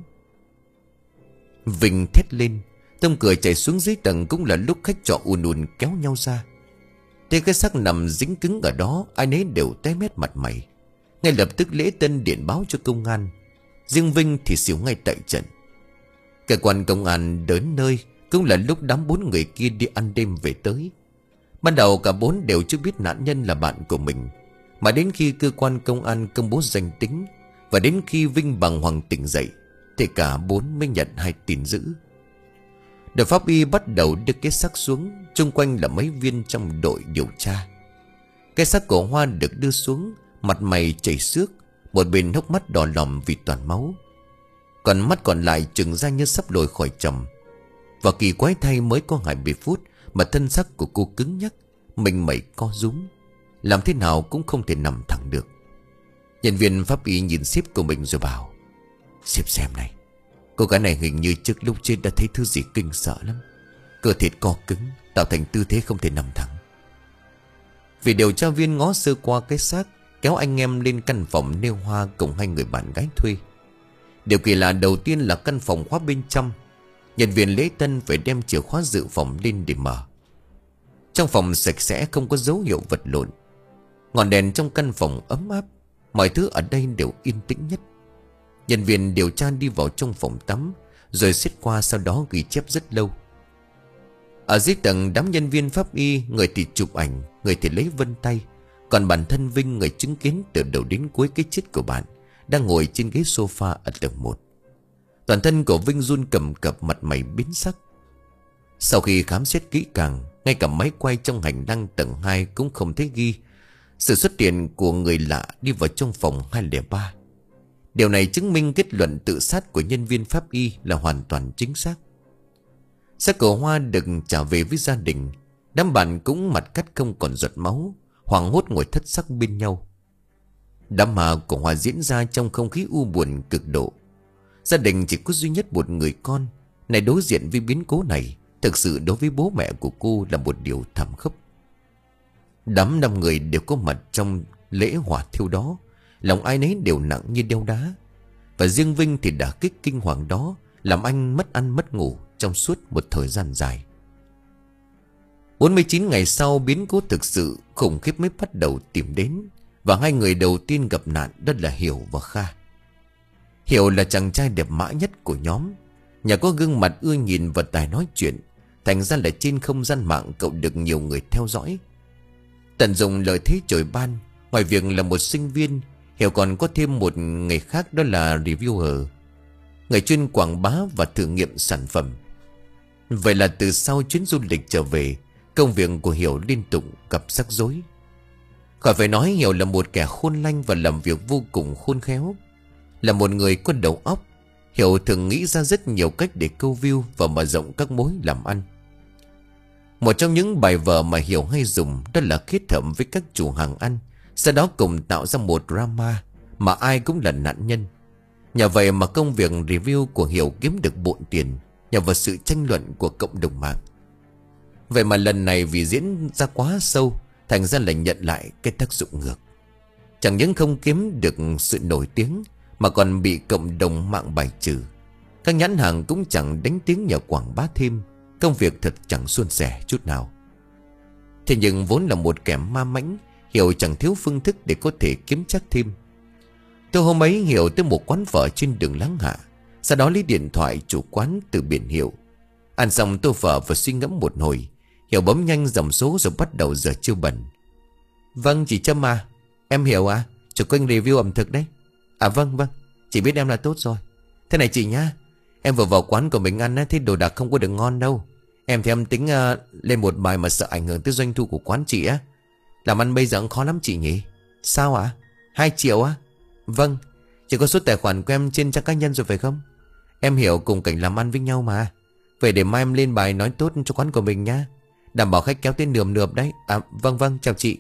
Vinh thét lên, tông cửa chạy xuống dưới tầng, cũng là lúc khách trọ ùn ùn kéo nhau ra. Thế cái xác nằm dính cứng ở đó, ai nấy đều tái mét mặt mày. Ngay lập tức lễ tân điện báo cho công an. Riêng Vinh thì xỉu ngay tại trận. Cơ quan công an đến nơi cũng là lúc đám bốn người kia đi ăn đêm về tới. Ban đầu cả bốn đều chưa biết nạn nhân là bạn của mình, mà đến khi cơ quan công an công bố danh tính, và đến khi Vinh bàng hoàng tỉnh dậy, thì cả bốn mới nhận hai tin dữ. Đội pháp y bắt đầu đưa cái xác xuống. Chung quanh là mấy viên trong đội điều tra. Cái xác của Hoa được đưa xuống, mặt mày chảy xước, một bên hốc mắt đỏ lòm vì toàn máu, còn mắt còn lại trừng ra như sắp lồi khỏi chồng. Và kỳ quái thay, mới có hai mươi phút mà thân xác của cô cứng nhắc, mình mẩy co rúm, làm thế nào cũng không thể nằm thẳng được. Nhân viên pháp y nhìn sếp của mình rồi bảo: "Sếp xem này, cô gái này hình như trước lúc trên đã thấy thứ gì kinh sợ lắm. Cơ thịt co cứng, tạo thành tư thế không thể nằm thẳng." Vì điều tra viên ngó sơ qua cái xác, kéo anh em lên căn phòng nêu Hoa cùng hai người bạn gái thuê. Điều kỳ lạ đầu tiên là căn phòng khóa bên trong. Nhân viên lễ tân phải đem chìa khóa dự phòng lên để mở. Trong phòng sạch sẽ, không có dấu hiệu vật lộn. Ngọn đèn trong căn phòng ấm áp, mọi thứ ở đây đều yên tĩnh nhất. Nhân viên điều tra đi vào trong phòng tắm, rồi xiết qua, sau đó ghi chép rất lâu. Ở dưới tầng, đám nhân viên pháp y, người thì chụp ảnh, người thì lấy vân tay. Còn bản thân Vinh, người chứng kiến từ đầu đến cuối cái chết của bạn, đang ngồi trên ghế sofa ở tầng một. Toàn thân của Vinh run cầm cập, mặt mày biến sắc. Sau khi khám xét kỹ càng, ngay cả máy quay trong hành lang tầng hai cũng không thấy ghi sự xuất hiện của người lạ đi vào trong phòng hai không ba. Điều này chứng minh kết luận tự sát của nhân viên pháp y là hoàn toàn chính xác. Xác của Hoa được trả về với gia đình. Đám bạn cũng mặt cắt không còn giọt máu, hoảng hốt ngồi thất sắc bên nhau. Đám ma của Hoa diễn ra trong không khí u buồn cực độ. Gia đình chỉ có duy nhất một người con, này đối diện với biến cố này, thực sự đối với bố mẹ của cô là một điều thảm khốc. Đám năm người đều có mặt trong lễ hỏa thiêu đó, lòng ai nấy đều nặng như đeo đá. Và riêng Vinh thì đả kích kinh hoàng đó làm anh mất ăn mất ngủ trong suốt một thời gian dài. bốn mươi chín ngày sau, biến cố thực sự khủng khiếp mới bắt đầu tìm đến. Và hai người đầu tiên gặp nạn đó là Hiểu và Kha. Hiểu là chàng trai đẹp mã nhất của nhóm, nhà có gương mặt ưa nhìn và tài nói chuyện, thành ra là trên không gian mạng cậu được nhiều người theo dõi. Tận dụng lợi thế trời ban, ngoài việc là một sinh viên, Hiểu còn có thêm một nghề khác, đó là reviewer, người chuyên quảng bá và thử nghiệm sản phẩm. Vậy là từ sau chuyến du lịch trở về, công việc của Hiểu liên tục gặp rắc rối. Khỏi phải nói, Hiểu là một kẻ khôn lanh và làm việc vô cùng khôn khéo. Là một người có đầu óc, Hiểu thường nghĩ ra rất nhiều cách để câu view và mở rộng các mối làm ăn. Một trong những bài vở mà Hiểu hay dùng đó là kết hợp với các chủ hàng ăn, sau đó cùng tạo ra một drama mà ai cũng là nạn nhân. Nhờ vậy mà công việc review của Hiểu kiếm được bộn tiền, nhờ vào sự tranh luận của cộng đồng mạng. Vậy mà lần này vì diễn ra quá sâu, thành ra là nhận lại cái tác dụng ngược. Chẳng những không kiếm được sự nổi tiếng, mà còn bị cộng đồng mạng bài trừ. Các nhãn hàng cũng chẳng đánh tiếng nhờ quảng bá thêm. Công việc thật chẳng suôn sẻ chút nào. Thế nhưng vốn là một kẻ ma mãnh, Hiểu chẳng thiếu phương thức để có thể kiếm chắc thêm. Tôi hôm ấy Hiểu tới một quán phở trên đường Láng Hạ, sau đó lấy điện thoại chủ quán từ biển hiệu. Ăn xong tô phở và suy ngẫm một hồi, Hiểu bấm nhanh dòng số rồi bắt đầu giờ chiêu bẩn. Vâng chị Trâm à, em Hiểu à, chủ kênh review ẩm thực đấy. À vâng vâng, chị biết em là tốt rồi. Thế này chị nhá, em vừa vào quán của mình ăn á, thấy đồ đạc không có được ngon đâu. Em thì em tính uh, lên một bài mà sợ ảnh hưởng tới doanh thu của quán chị á. Làm ăn bây giờ cũng khó lắm chị nhỉ. Sao ạ? À? Hai triệu á? Vâng, chị có số tài khoản của em trên trang cá nhân rồi phải không? Em Hiểu cùng cảnh làm ăn với nhau mà. Vậy để mai em lên bài nói tốt cho quán của mình nhá, đảm bảo khách kéo tên nườm nượp đấy. À vâng vâng, chào chị.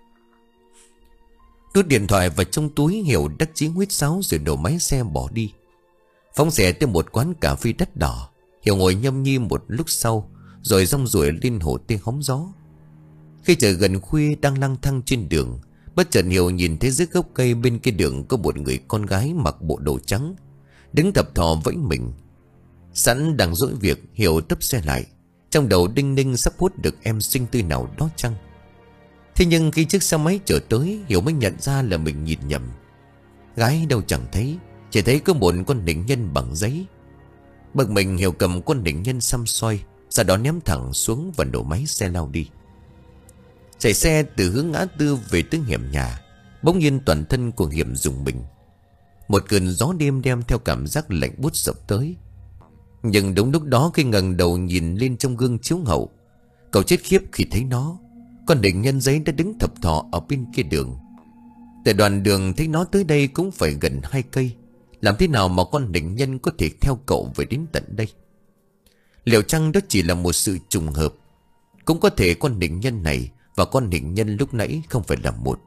Đút điện thoại vào trong túi, Hiểu đắc chí huýt sáo rồi đổ máy xe bỏ đi. Phóng xe tới một quán cà phê đắt đỏ. Hiểu ngồi nhâm nhi một lúc sau, rồi rong ruổi lên hồ tê hóng gió. Khi trời gần khuya đang lang thang trên đường, bất chợt Hiểu nhìn thấy dưới gốc cây bên kia đường có một người con gái mặc bộ đồ trắng, đứng thập thò vẫy mình. Sẵn đang dỗi việc, Hiểu tấp xe lại, trong đầu đinh ninh sắp hút được em xinh tươi nào đó chăng. Thế nhưng khi chiếc xe máy chở tới, Hiểu mới nhận ra là mình nhìn nhầm. Gái đâu chẳng thấy, chỉ thấy có một con nịnh nhân bằng giấy. Bực mình, Hiểu cầm con nịnh nhân xăm xoay, sau đó ném thẳng xuống và nổ máy xe lao đi. Chạy xe từ hướng ngã tư về tới hẻm nhà, bỗng nhiên toàn thân của Hiểm rùng mình. Một cơn gió đêm đem theo cảm giác lạnh buốt sập tới. Nhưng đúng lúc đó khi ngẩng đầu nhìn lên trong gương chiếu hậu, cậu chết khiếp khi thấy nó. Con định nhân giấy đã đứng thập thò ở bên kia đường. Từ đoạn đường thấy nó tới đây cũng phải gần hai cây. Làm thế nào mà con định nhân có thể theo cậu về đến tận đây? Liệu chăng đó chỉ là một sự trùng hợp? Cũng có thể con định nhân này và con định nhân lúc nãy không phải là một.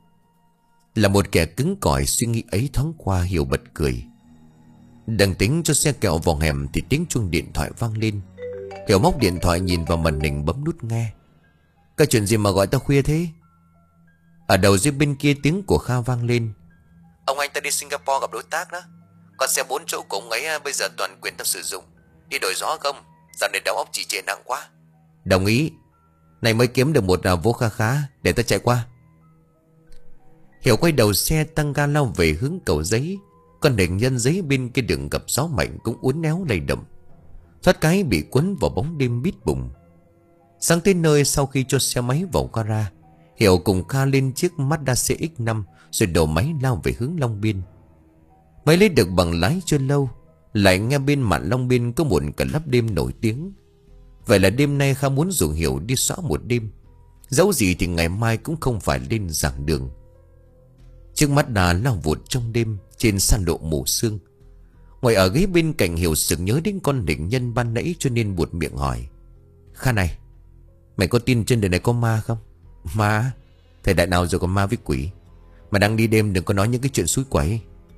Là một kẻ cứng cỏi, suy nghĩ ấy thoáng qua Hiểu bật cười. Đang tính cho xe kẹo vào hẻm thì tiếng chuông điện thoại vang lên. Hiểu móc điện thoại nhìn vào màn hình bấm nút nghe. Cái chuyện gì mà gọi tao khuya thế? Ở đầu dưới bên kia tiếng của Kha vang lên. Ông anh ta đi Singapore gặp đối tác đó. Con xe bốn chỗ của ông ấy bây giờ toàn quyền tao sử dụng. Đi đổi gió không? Dạo này đầu óc chỉ trệ nặng quá. Đồng ý. Này mới kiếm được một à, vô khá khá. Để tao chạy qua. Hiểu quay đầu xe tăng ga lao về hướng cầu giấy. Con định nhân giấy bên kia đường gặp gió mạnh cũng uốn éo lay động. Thoát cái bị cuốn vào bóng đêm bít bùng. Sang tới nơi sau khi cho xe máy vào gara, Hiểu cùng Kha lên chiếc Mazda xê ích năm rồi đổ máy lao về hướng Long Biên. Mới lấy được bằng lái chưa lâu, lại nghe bên mạn Long Biên có một cả lắp đêm nổi tiếng. Vậy là đêm nay Kha muốn rủ Hiểu đi xóa một đêm. Dẫu gì thì ngày mai cũng không phải lên giảng đường. Chiếc Mazda lao vụt trong đêm trên san lộ mù sương. Ngồi ở ghế bên cạnh Hiểu sực nhớ đến con định nhân ban nãy cho nên buột miệng hỏi. Kha này, mày có tin trên đời này có ma không? Ma? Thời đại nào rồi có ma với quỷ? Mà đang đi đêm đừng có nói những cái chuyện xúi quẩy.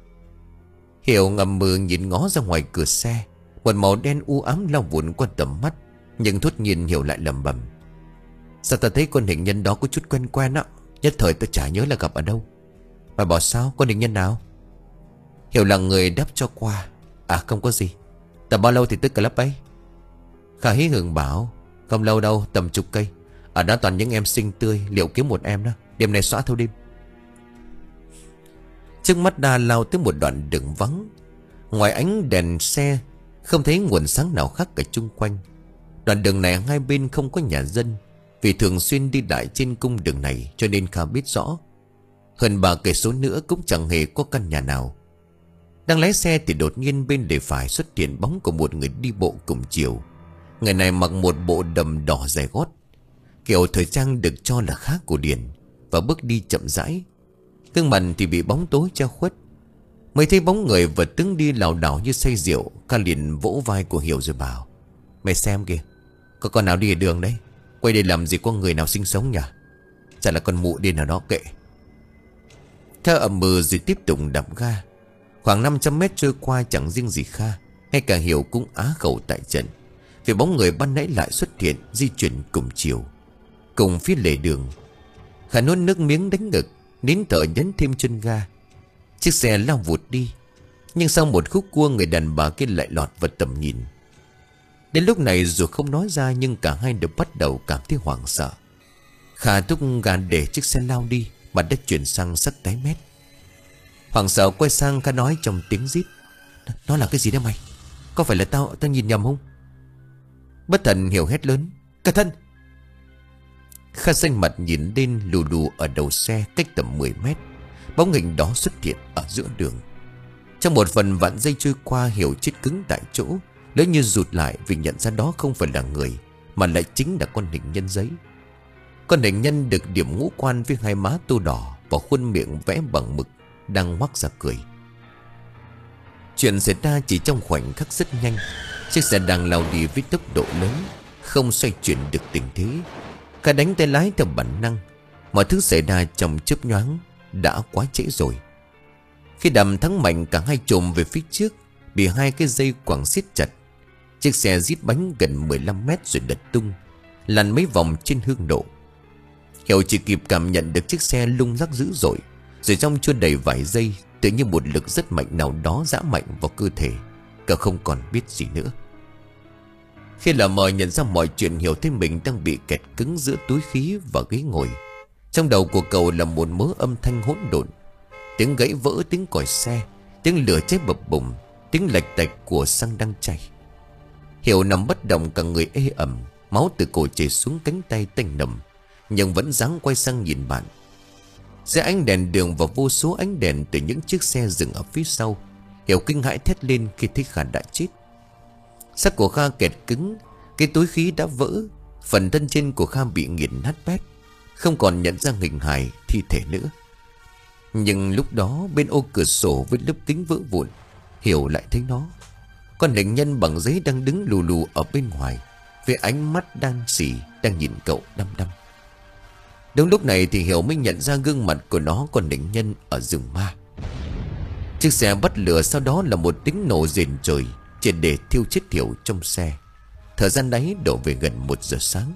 Hiểu ngầm mừ nhìn ngó ra ngoài cửa xe. Một màu đen u ám lao vụn qua tầm mắt. Nhưng thốt nhiên Hiểu lại lẩm bẩm. Sao ta thấy con hình nhân đó có chút quen quen á. Nhất thời ta chả nhớ là gặp ở đâu. Mày bảo sao, con hình nhân nào? Hiểu là người đáp cho qua. À không có gì. Tầm bao lâu thì tức cả lớp ấy? Khả hí hưởng bảo. Không lâu đâu, tầm chục cây. Ở đó toàn những em xinh tươi. Liệu kiếm một em đó, đêm nay xóa thâu đêm. Trước mắt đa lao tới một đoạn đường vắng. Ngoài ánh đèn xe không thấy nguồn sáng nào khác cả chung quanh. Đoạn đường này hai bên không có nhà dân. Vì thường xuyên đi lại trên cung đường này cho nên Kha biết rõ. Hơn ba cây số nữa cũng chẳng hề có căn nhà nào. Đang lái xe thì đột nhiên bên lề phải xuất hiện bóng của một người đi bộ cùng chiều. Người này mặc một bộ đầm đỏ dài gót, kiểu thời trang được cho là khá cổ điển, và bước đi chậm rãi. Gương mặt thì bị bóng tối che khuất. Mới thấy bóng người vật tướng đi lảo đảo như say rượu. Kha liền vỗ vai của Hiểu rồi bảo. Mày xem kìa, có con nào đi ở đường đấy. Quay đây làm gì có người nào sinh sống nhỉ? Chắc là con mụ điên nào đó kệ. Kha ậm mừ rồi tiếp tục đạp ga. Khoảng năm trăm mét trôi qua chẳng riêng gì Kha, ngay cả Hiểu cũng á khẩu tại trận. Vì bóng người ban nãy lại xuất hiện, di chuyển cùng chiều, cùng phía lề đường. Kha nuốt nước miếng đánh ngực, nín thở nhấn thêm chân ga. Chiếc xe lao vụt đi. Nhưng sau một khúc cua, người đàn bà kia lại lọt vào tầm nhìn. Đến lúc này dù không nói ra nhưng cả hai đều bắt đầu cảm thấy hoảng sợ. Kha thúc ga để chiếc xe lao đi, mà đã chuyển sang sắc tái mét. Hoảng sợ quay sang Kha nói trong tiếng rít. Nó là cái gì đó mày? Có phải là tao tao nhìn nhầm không? Bất thần Hiểu hét lớn. Cẩn thận! Kha xanh mặt nhìn lên lù lù ở đầu xe cách tầm mười mét. Bóng hình đó xuất hiện ở giữa đường. Trong một phần vạn giây trôi qua, Hiểu chết cứng tại chỗ, lỡ như rụt lại vì nhận ra đó không phải là người, mà lại chính là con hình nhân giấy. Con hình nhân được điểm ngũ quan với hai má tô đỏ và khuôn miệng vẽ bằng mực, đang ngoác ra cười. Chuyện xảy ra chỉ trong khoảnh khắc rất nhanh. Chiếc xe đang lao đi với tốc độ lớn, không xoay chuyển được tình thế. Kha đánh tay lái theo bản năng. Mọi thứ xảy ra trong chớp nhoáng, đã quá trễ rồi. Khi đầm thắng mạnh, cả hai chồm về phía trước, bị hai cái dây quàng siết chặt. Chiếc xe rít bánh gần mười lăm mét rồi lật tung, lăn mấy vòng trên hương độ. Hiểu chỉ kịp cảm nhận được chiếc xe lung lắc dữ dội, rồi trong chưa đầy vài giây, tự như một lực rất mạnh nào đó giã mạnh vào cơ thể. Cậu không còn biết gì nữa. Khi lờ mờ nhận ra mọi chuyện, Hiểu thấy mình đang bị kẹt cứng giữa túi khí và ghế ngồi. Trong đầu của cậu là một mớ âm thanh hỗn độn. Tiếng gãy vỡ, tiếng còi xe, tiếng lửa cháy bập bùng, tiếng lạch tạch của xăng đang chảy. Hiểu nằm bất động, cả người ê ẩm, máu từ cổ chảy xuống cánh tay tanh nầm, nhưng vẫn dáng quay sang nhìn bạn. Giữa ánh đèn đường và vô số ánh đèn từ những chiếc xe dừng ở phía sau, Hiểu kinh hãi thét lên khi thấy Kha đã chết. Xác của Kha kẹt cứng, cái túi khí đã vỡ, phần thân trên của Kha bị nghiền nát bét, không còn nhận ra hình hài thi thể nữa. Nhưng lúc đó bên ô cửa sổ với lớp kính vỡ vụn, Hiểu lại thấy nó. Con hình nhân bằng giấy đang đứng lù lù ở bên ngoài, với ánh mắt đang xỉ, đang nhìn cậu đăm đăm. Đúng lúc này thì Hiểu mới nhận ra gương mặt của nó, con hình nhân ở rừng ma. Chiếc xe bắt lửa, sau đó là một tiếng nổ rền trời, triệt để thiêu chết Hiểu trong xe. Thời gian đấy đổ về gần một giờ sáng.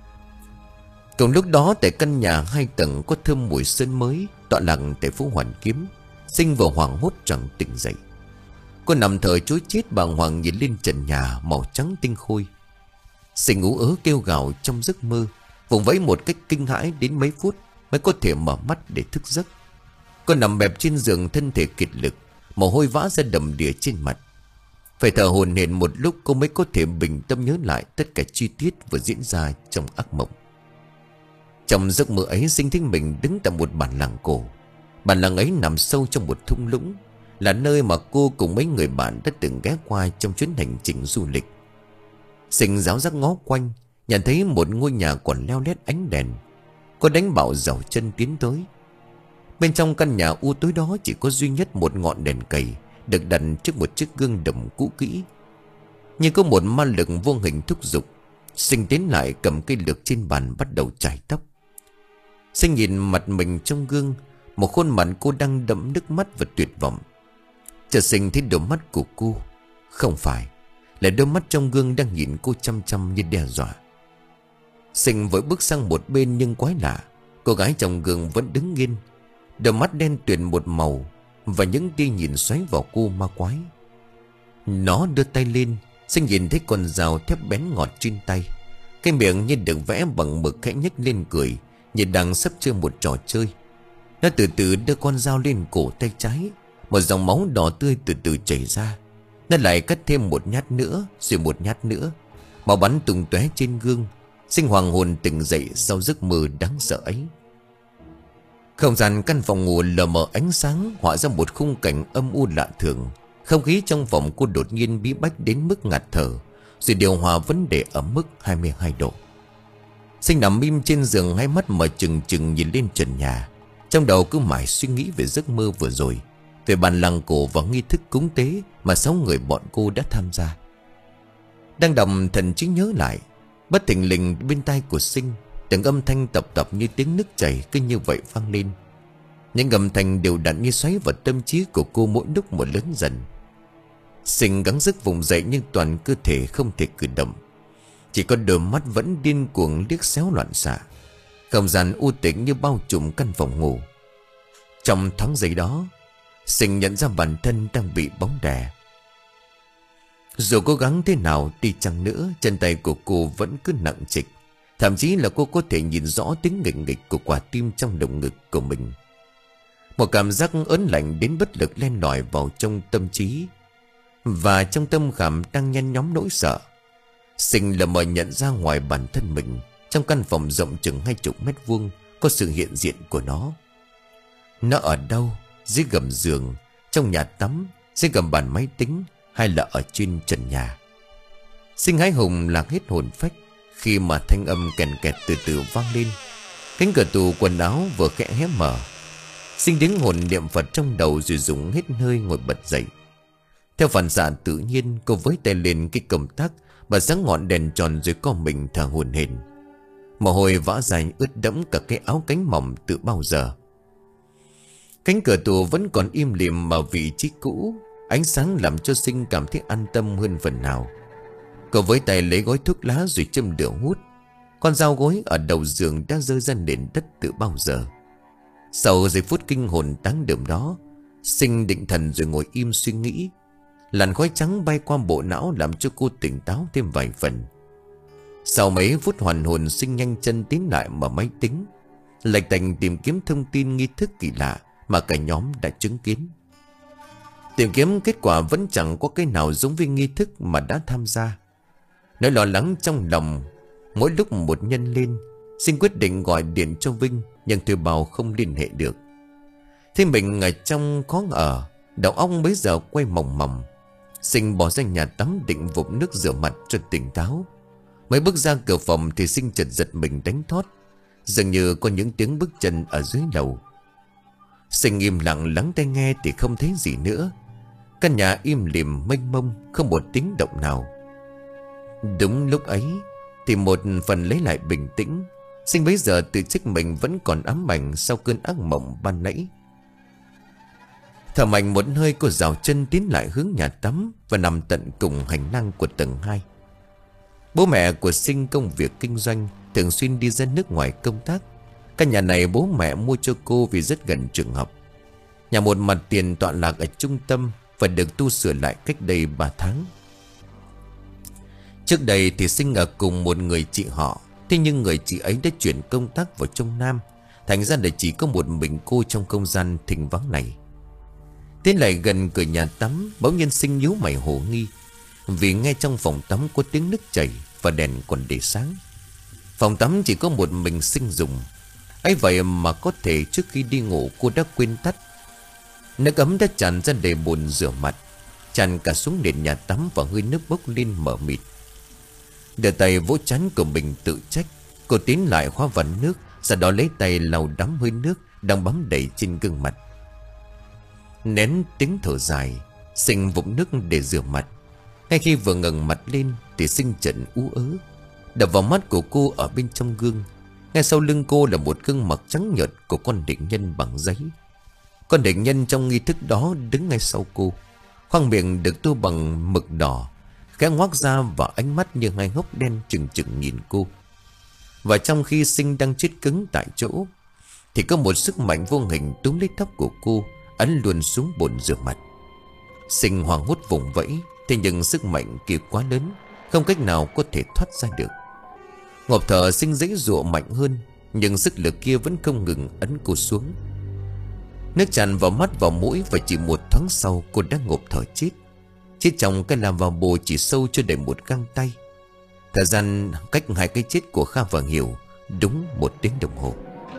Cùng lúc đó tại căn nhà hai tầng có thơm mùi sơn mới, tọa lạc tại phố Hoàn Kiếm, Sinh vừa hoảng hốt chẳng tỉnh dậy. Cô nằm thở chối chết bàng hoàng nhìn lên trần nhà màu trắng tinh khôi. Sinh ú ớ kêu gào trong giấc mơ, vùng vẫy một cách kinh hãi đến mấy phút mới có thể mở mắt để thức giấc. Cô nằm bẹp trên giường, thân thể kiệt lực, mồ hôi vã ra đầm đìa trên mặt. Phải thở hổn hển một lúc cô mới có thể bình tâm nhớ lại tất cả chi tiết vừa diễn ra trong ác mộng. Trong giấc mơ ấy, Sinh thấy mình đứng tại một bản làng cổ. Bản làng ấy nằm sâu trong một thung lũng, là nơi mà cô cùng mấy người bạn đã từng ghé qua trong chuyến hành trình du lịch. Sinh ráo rác ngó quanh, nhận thấy một ngôi nhà còn leo lét ánh đèn. Cô đánh bạo dầu chân tiến tới. Bên trong căn nhà u tối đó chỉ có duy nhất một ngọn đèn cầy được đặt trước một chiếc gương đồng cũ kỹ. Nhưng có một ma lực vô hình thúc giục. Sinh tiến lại cầm cây lược trên bàn bắt đầu chải tóc. Sinh nhìn mặt mình trong gương, một khuôn mặt cô đang đẫm nước mắt và tuyệt vọng. Chợt Sinh thấy đôi mắt của cô không phải là đôi mắt trong gương đang nhìn cô chăm chăm như đe dọa. Sinh vội bước sang một bên, nhưng quái lạ, cô gái trong gương vẫn đứng nghiêng, đôi mắt đen tuyền một màu và những tia nhìn xoáy vào cô ma quái. Nó đưa tay lên, Sinh nhìn thấy con dao thép bén ngọt trên tay. Cái miệng như được vẽ bằng mực khẽ nhếch lên cười, như đang sắp chơi một trò chơi. Nó từ từ đưa con dao lên cổ tay trái. Một dòng máu đỏ tươi từ từ chảy ra. Nó lại cắt thêm một nhát nữa, rồi một nhát nữa. Máu bắn tung tóe trên gương. Sinh hoàng hồn tỉnh dậy sau giấc mơ đáng sợ ấy. Không gian căn phòng ngủ lờ mờ ánh sáng, hóa ra một khung cảnh âm u lạ thường. Không khí trong phòng cô đột nhiên bí bách đến mức ngạt thở, rồi điều hòa vấn đề ở mức hai mươi hai độ. Sinh nằm im trên giường, hai mắt mở trừng trừng nhìn lên trần nhà. Trong đầu cứ mãi suy nghĩ về giấc mơ vừa rồi, về bàn làng cổ và nghi thức cúng tế mà sáu người bọn cô đã tham gia. Đang đọc thần trí nhớ lại, bất thình lình bên tai của Sinh từng âm thanh tập tập như tiếng nước chảy cứ như vậy vang lên. Những âm thanh đều đặn như xoáy vào tâm trí của cô mỗi lúc một lớn dần. Sinh gắng sức vùng dậy nhưng toàn cơ thể không thể cử động, chỉ có đôi mắt vẫn điên cuồng liếc xéo loạn xạ. Không gian u tĩnh như bao trùm căn phòng ngủ. Trong thoáng giây đó, Sinh nhận ra bản thân đang bị bóng đè. Dù cố gắng thế nào đi chăng nữa, chân tay của cô vẫn cứ nặng trịch. Thậm chí là cô có thể nhìn rõ tiếng nghịch nghịch của quả tim trong lồng ngực của mình. Một cảm giác ớn lạnh đến bất lực len lỏi vào trong tâm trí. Và trong tâm khảm đang nhen nhóm nỗi sợ. Sinh lờ mờ nhận ra ngoài bản thân mình, trong căn phòng rộng chừng hai chục mét vuông, có sự hiện diện của nó. Nó ở đâu? Dưới gầm giường, trong nhà tắm, dưới gầm bàn máy tính, hay là ở trên trần nhà? Sinh hái hùng lạc hết hồn phách khi mà thanh âm kèn kẹt từ từ vang lên. Cánh cửa tủ quần áo vừa khẽ hé mở. Sinh đứng hồn niệm Phật trong đầu rồi dùng hết hơi ngồi bật dậy. Theo phản xạ tự nhiên, cô với tay lên cái công tắc và sáng ngọn đèn tròn rồi co mình thở hổn hển. Mồ hôi vã dài ướt đẫm cả cái áo cánh mỏng từ bao giờ. Cánh cửa tủ vẫn còn im lìm ở vị trí cũ. Ánh sáng làm cho Sinh cảm thấy an tâm hơn phần nào. Cô với tay lấy gói thuốc lá rồi châm lửa hút. Con dao gối ở đầu giường đã rơi ra nền đất từ bao giờ. Sau giây phút kinh hồn táng đờm đó, Sinh định thần rồi ngồi im suy nghĩ. Làn khói trắng bay qua bộ não làm cho cô tỉnh táo thêm vài phần. Sau mấy phút hoàn hồn, Sinh nhanh chân tiến lại mở máy tính, lạch tạch tìm kiếm thông tin nghi thức kỳ lạ mà cả nhóm đã chứng kiến. Tìm kiếm kết quả vẫn chẳng có cái nào giống với nghi thức mà đã tham gia. Nỗi lo lắng trong lòng mỗi lúc một nhân lên. Sinh quyết định gọi điện cho Vinh, nhưng thuê bao không liên hệ được. Thế mình ở trong khó ở, đầu óc bấy giờ quay mòng mòng. Sinh bỏ ra nhà tắm định vụt nước rửa mặt cho tỉnh táo. Mới bước ra cửa phòng thì Sinh chợt giật mình đánh thót. Dường như có những tiếng bước chân ở dưới lầu. Sinh im lặng lắng tai nghe thì không thấy gì nữa. Căn nhà im lìm mênh mông, không một tiếng động nào. Đúng lúc ấy thì một phần lấy lại bình tĩnh, Sinh bấy giờ tự trách mình vẫn còn ám ảnh sau cơn ác mộng ban nãy. Thở mạnh một hơi, cô rào chân tiến lại hướng nhà tắm và nằm tận cùng hành lang của tầng hai. Bố mẹ của Sinh công việc kinh doanh, thường xuyên đi ra nước ngoài công tác. Căn nhà này bố mẹ mua cho cô vì rất gần trường học. Nhà một mặt tiền tọa lạc ở trung tâm và được tu sửa lại cách đây ba tháng. Trước đây thì Sinh ở cùng một người chị họ. Thế nhưng người chị ấy đã chuyển công tác vào trong Nam, thành ra là chỉ có một mình cô trong không gian thinh vắng này. Tiến lại gần cửa nhà tắm, bỗng nhiên Sinh nhíu mày hồ nghi, vì nghe trong phòng tắm có tiếng nước chảy và đèn còn để sáng. Phòng tắm chỉ có một mình Sinh dùng, ấy vậy mà có thể trước khi đi ngủ cô đã quên tắt. Nước ấm đã tràn ra đầy bồn rửa mặt, tràn cả xuống nền nhà tắm và hơi nước bốc lên mờ mịt. Đưa tay vỗ trán của mình tự trách, cô tiến lại khóa vặn nước, sau đó lấy tay lau đám hơi nước đang bám đầy trên gương mặt. Nén tiếng thở dài, Sinh vụng nước để rửa mặt. Ngay khi vừa ngẩng mặt lên thì Sinh trận ú ớ. Đập vào mắt của cô ở bên trong gương, ngay sau lưng cô là một gương mặt trắng nhợt của con định nhân bằng giấy. Con định nhân trong nghi thức đó đứng ngay sau cô, khoang miệng được tô bằng mực đỏ, khẽ ngoác ra và ánh mắt như hai hốc đen trừng trừng nhìn cô. Và trong khi Sinh đang chết cứng tại chỗ thì có một sức mạnh vô hình túm lấy tóc của cô, ấn luôn xuống bồn rửa mặt. Sinh hoảng hốt vùng vẫy, thế nhưng sức mạnh kia quá lớn, không cách nào có thể thoát ra được. Ngộp thở, Sinh giãy giụa mạnh hơn, nhưng sức lực kia vẫn không ngừng ấn cô xuống. Nước tràn vào mắt vào mũi, và chỉ một thoáng sau cô đã ngộp thở chết. Chết trong cái làm vào bồ chỉ sâu cho đầy một găng tay. Thời gian cách hai cái chết của Kha và Hiểu đúng một tiếng đồng hồ.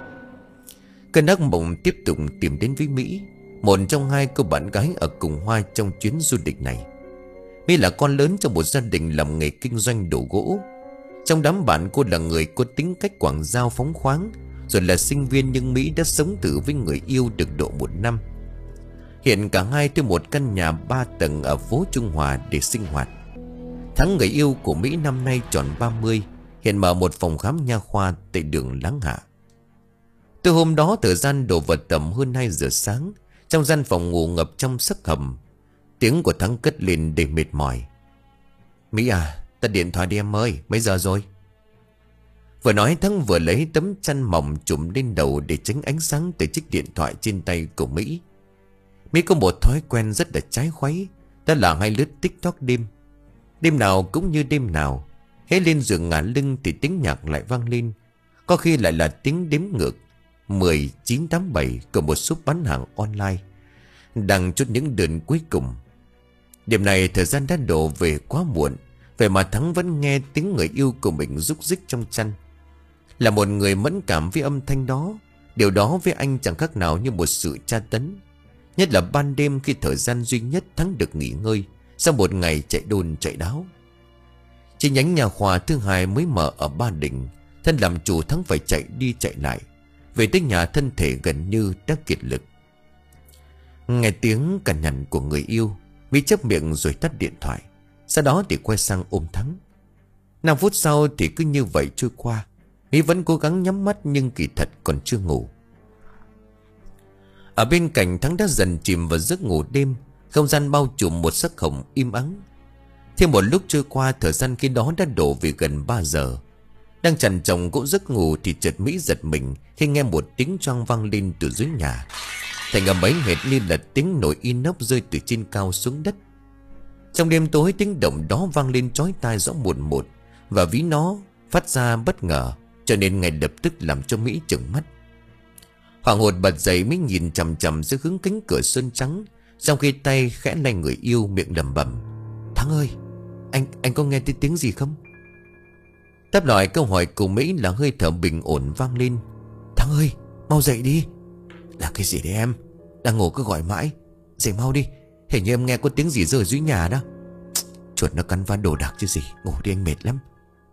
Cơn ác mộng tiếp tục tìm đến với Mỹ, một trong hai cô bạn gái ở cùng Hoa trong chuyến du lịch này. Mỹ là con lớn trong một gia đình làm nghề kinh doanh đồ gỗ. Trong đám bạn, cô là người có tính cách quảng giao phóng khoáng. Rồi là sinh viên, nhưng Mỹ đã sống thử với người yêu được độ một năm. Hiện cả hai thuê một căn nhà ba tầng ở phố Trung Hòa để sinh hoạt. Thắng, người yêu của Mỹ, năm nay tròn ba mươi, hiện mở một phòng khám nha khoa tại đường Láng Hạ. Từ hôm đó, thời gian đổ vào tầm hơn hai giờ sáng, trong gian phòng ngủ ngập trong sắc hầm, tiếng của Thắng cất lên để mệt mỏi. Mỹ à, tắt điện thoại đi em ơi, mấy giờ rồi? Vừa nói, Thắng vừa lấy tấm chăn mỏng trùm lên đầu để tránh ánh sáng từ chiếc điện thoại trên tay của Mỹ. Mỹ có một thói quen rất là trái khuấy, đó là hay lướt TikTok đêm. Đêm nào cũng như đêm nào, hễ lên giường ngả lưng thì tiếng nhạc lại vang lên. Có khi lại là tiếng đếm ngược mười, chín, tám, bảy của một shop bán hàng online đang chốt những đơn cuối cùng. Đêm này thời gian đã đổ về quá muộn, vậy mà Thắng vẫn nghe tiếng người yêu của mình rúc rích trong chăn. Là một người mẫn cảm với âm thanh đó, điều đó với anh chẳng khác nào như một sự tra tấn. Nhất là ban đêm, khi thời gian duy nhất Thắng được nghỉ ngơi sau một ngày chạy đôn chạy đáo. Chi nhánh nhà khoa thứ hai mới mở ở Ba Đình, thân làm chủ Thắng phải chạy đi chạy lại. Về tới nhà, thân thể gần như đã kiệt lực. Nghe tiếng cằn nhằn của người yêu, Mỹ chớp miệng rồi tắt điện thoại. Sau đó thì quay sang ôm Thắng. Năm phút sau thì cứ như vậy trôi qua. Mỹ vẫn cố gắng nhắm mắt, nhưng kỳ thật còn chưa ngủ. Ở bên cạnh, Thắng đã dần chìm vào giấc ngủ đêm. Không gian bao trùm một sắc hồng im ắng. Thêm một lúc trôi qua, thời gian khi đó đã đổ về gần ba giờ. Đang trằn trọc cỗ giấc ngủ thì chợt Mỹ giật mình khi nghe một tiếng choang vang lên từ dưới nhà. Thành âm ấy hệt như là tiếng nồi inox rơi từ trên cao xuống đất. Trong đêm tối, tiếng động đó vang lên chói tai rõ một một, và ví nó phát ra bất ngờ, cho nên ngay lập tức làm cho Mỹ trừng mắt. Hoảng hốt bật dậy, Mỹ nhìn chằm chằm dưới hướng cánh cửa sơn trắng, trong khi tay khẽ lay người yêu, miệng lẩm bẩm: Thắng ơi, anh anh có nghe thấy tiếng gì không? Đáp lại câu hỏi của Mỹ là hơi thở bình ổn vang lên. Thắng ơi, mau dậy đi. Là cái gì đấy em? Đang ngủ cứ gọi mãi. Dậy mau đi, hình như em nghe có tiếng gì rơi dưới nhà đó. Chuột nó cắn van đồ đạc chứ gì. Ngủ đi, anh mệt lắm.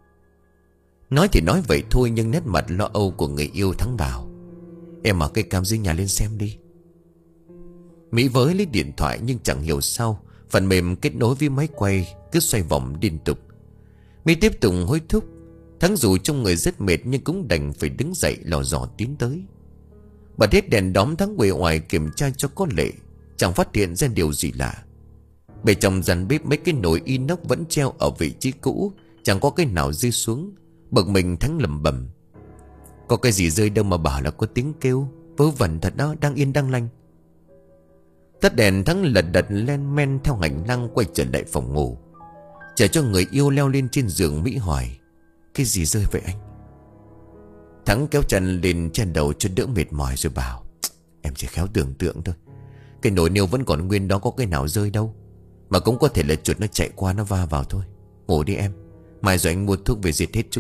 Nói thì nói vậy thôi, nhưng nét mặt lo âu của người yêu Thắng bảo: Em mở cây cam dưới nhà lên xem đi. Mỹ với lấy điện thoại, nhưng chẳng hiểu sao phần mềm kết nối với máy quay cứ xoay vòng liên tục. Mỹ tiếp tục hối thúc. Thắng dù trong người rất mệt nhưng cũng đành phải đứng dậy lò dò tiến tới. Bật hết đèn đóm, Thắng quay ngoài kiểm tra cho có lệ, chẳng phát hiện ra điều gì lạ. Bề trong gian bếp mấy cái nồi inox vẫn treo ở vị trí cũ, chẳng có cái nào rơi xuống. Bực mình Thắng lẩm bẩm: Có cái gì rơi đâu mà bảo là có tiếng kêu. Vớ vẩn thật đó, đang yên đang lành. Tắt đèn, Thắng lật đật len men theo hành lang quay trở lại phòng ngủ. Chờ cho người yêu leo lên trên giường, Mỹ hỏi: Cái gì rơi vậy anh? Thắng kéo chân lên trên đầu cho đỡ mệt mỏi rồi bảo: Em chỉ khéo tưởng tượng thôi. Cái nồi niêu vẫn còn nguyên đó, có cái nào rơi đâu. Mà cũng có thể là chuột nó chạy qua nó va vào thôi. Ngủ đi em, mai rồi anh mua thuốc về diệt hết chúng.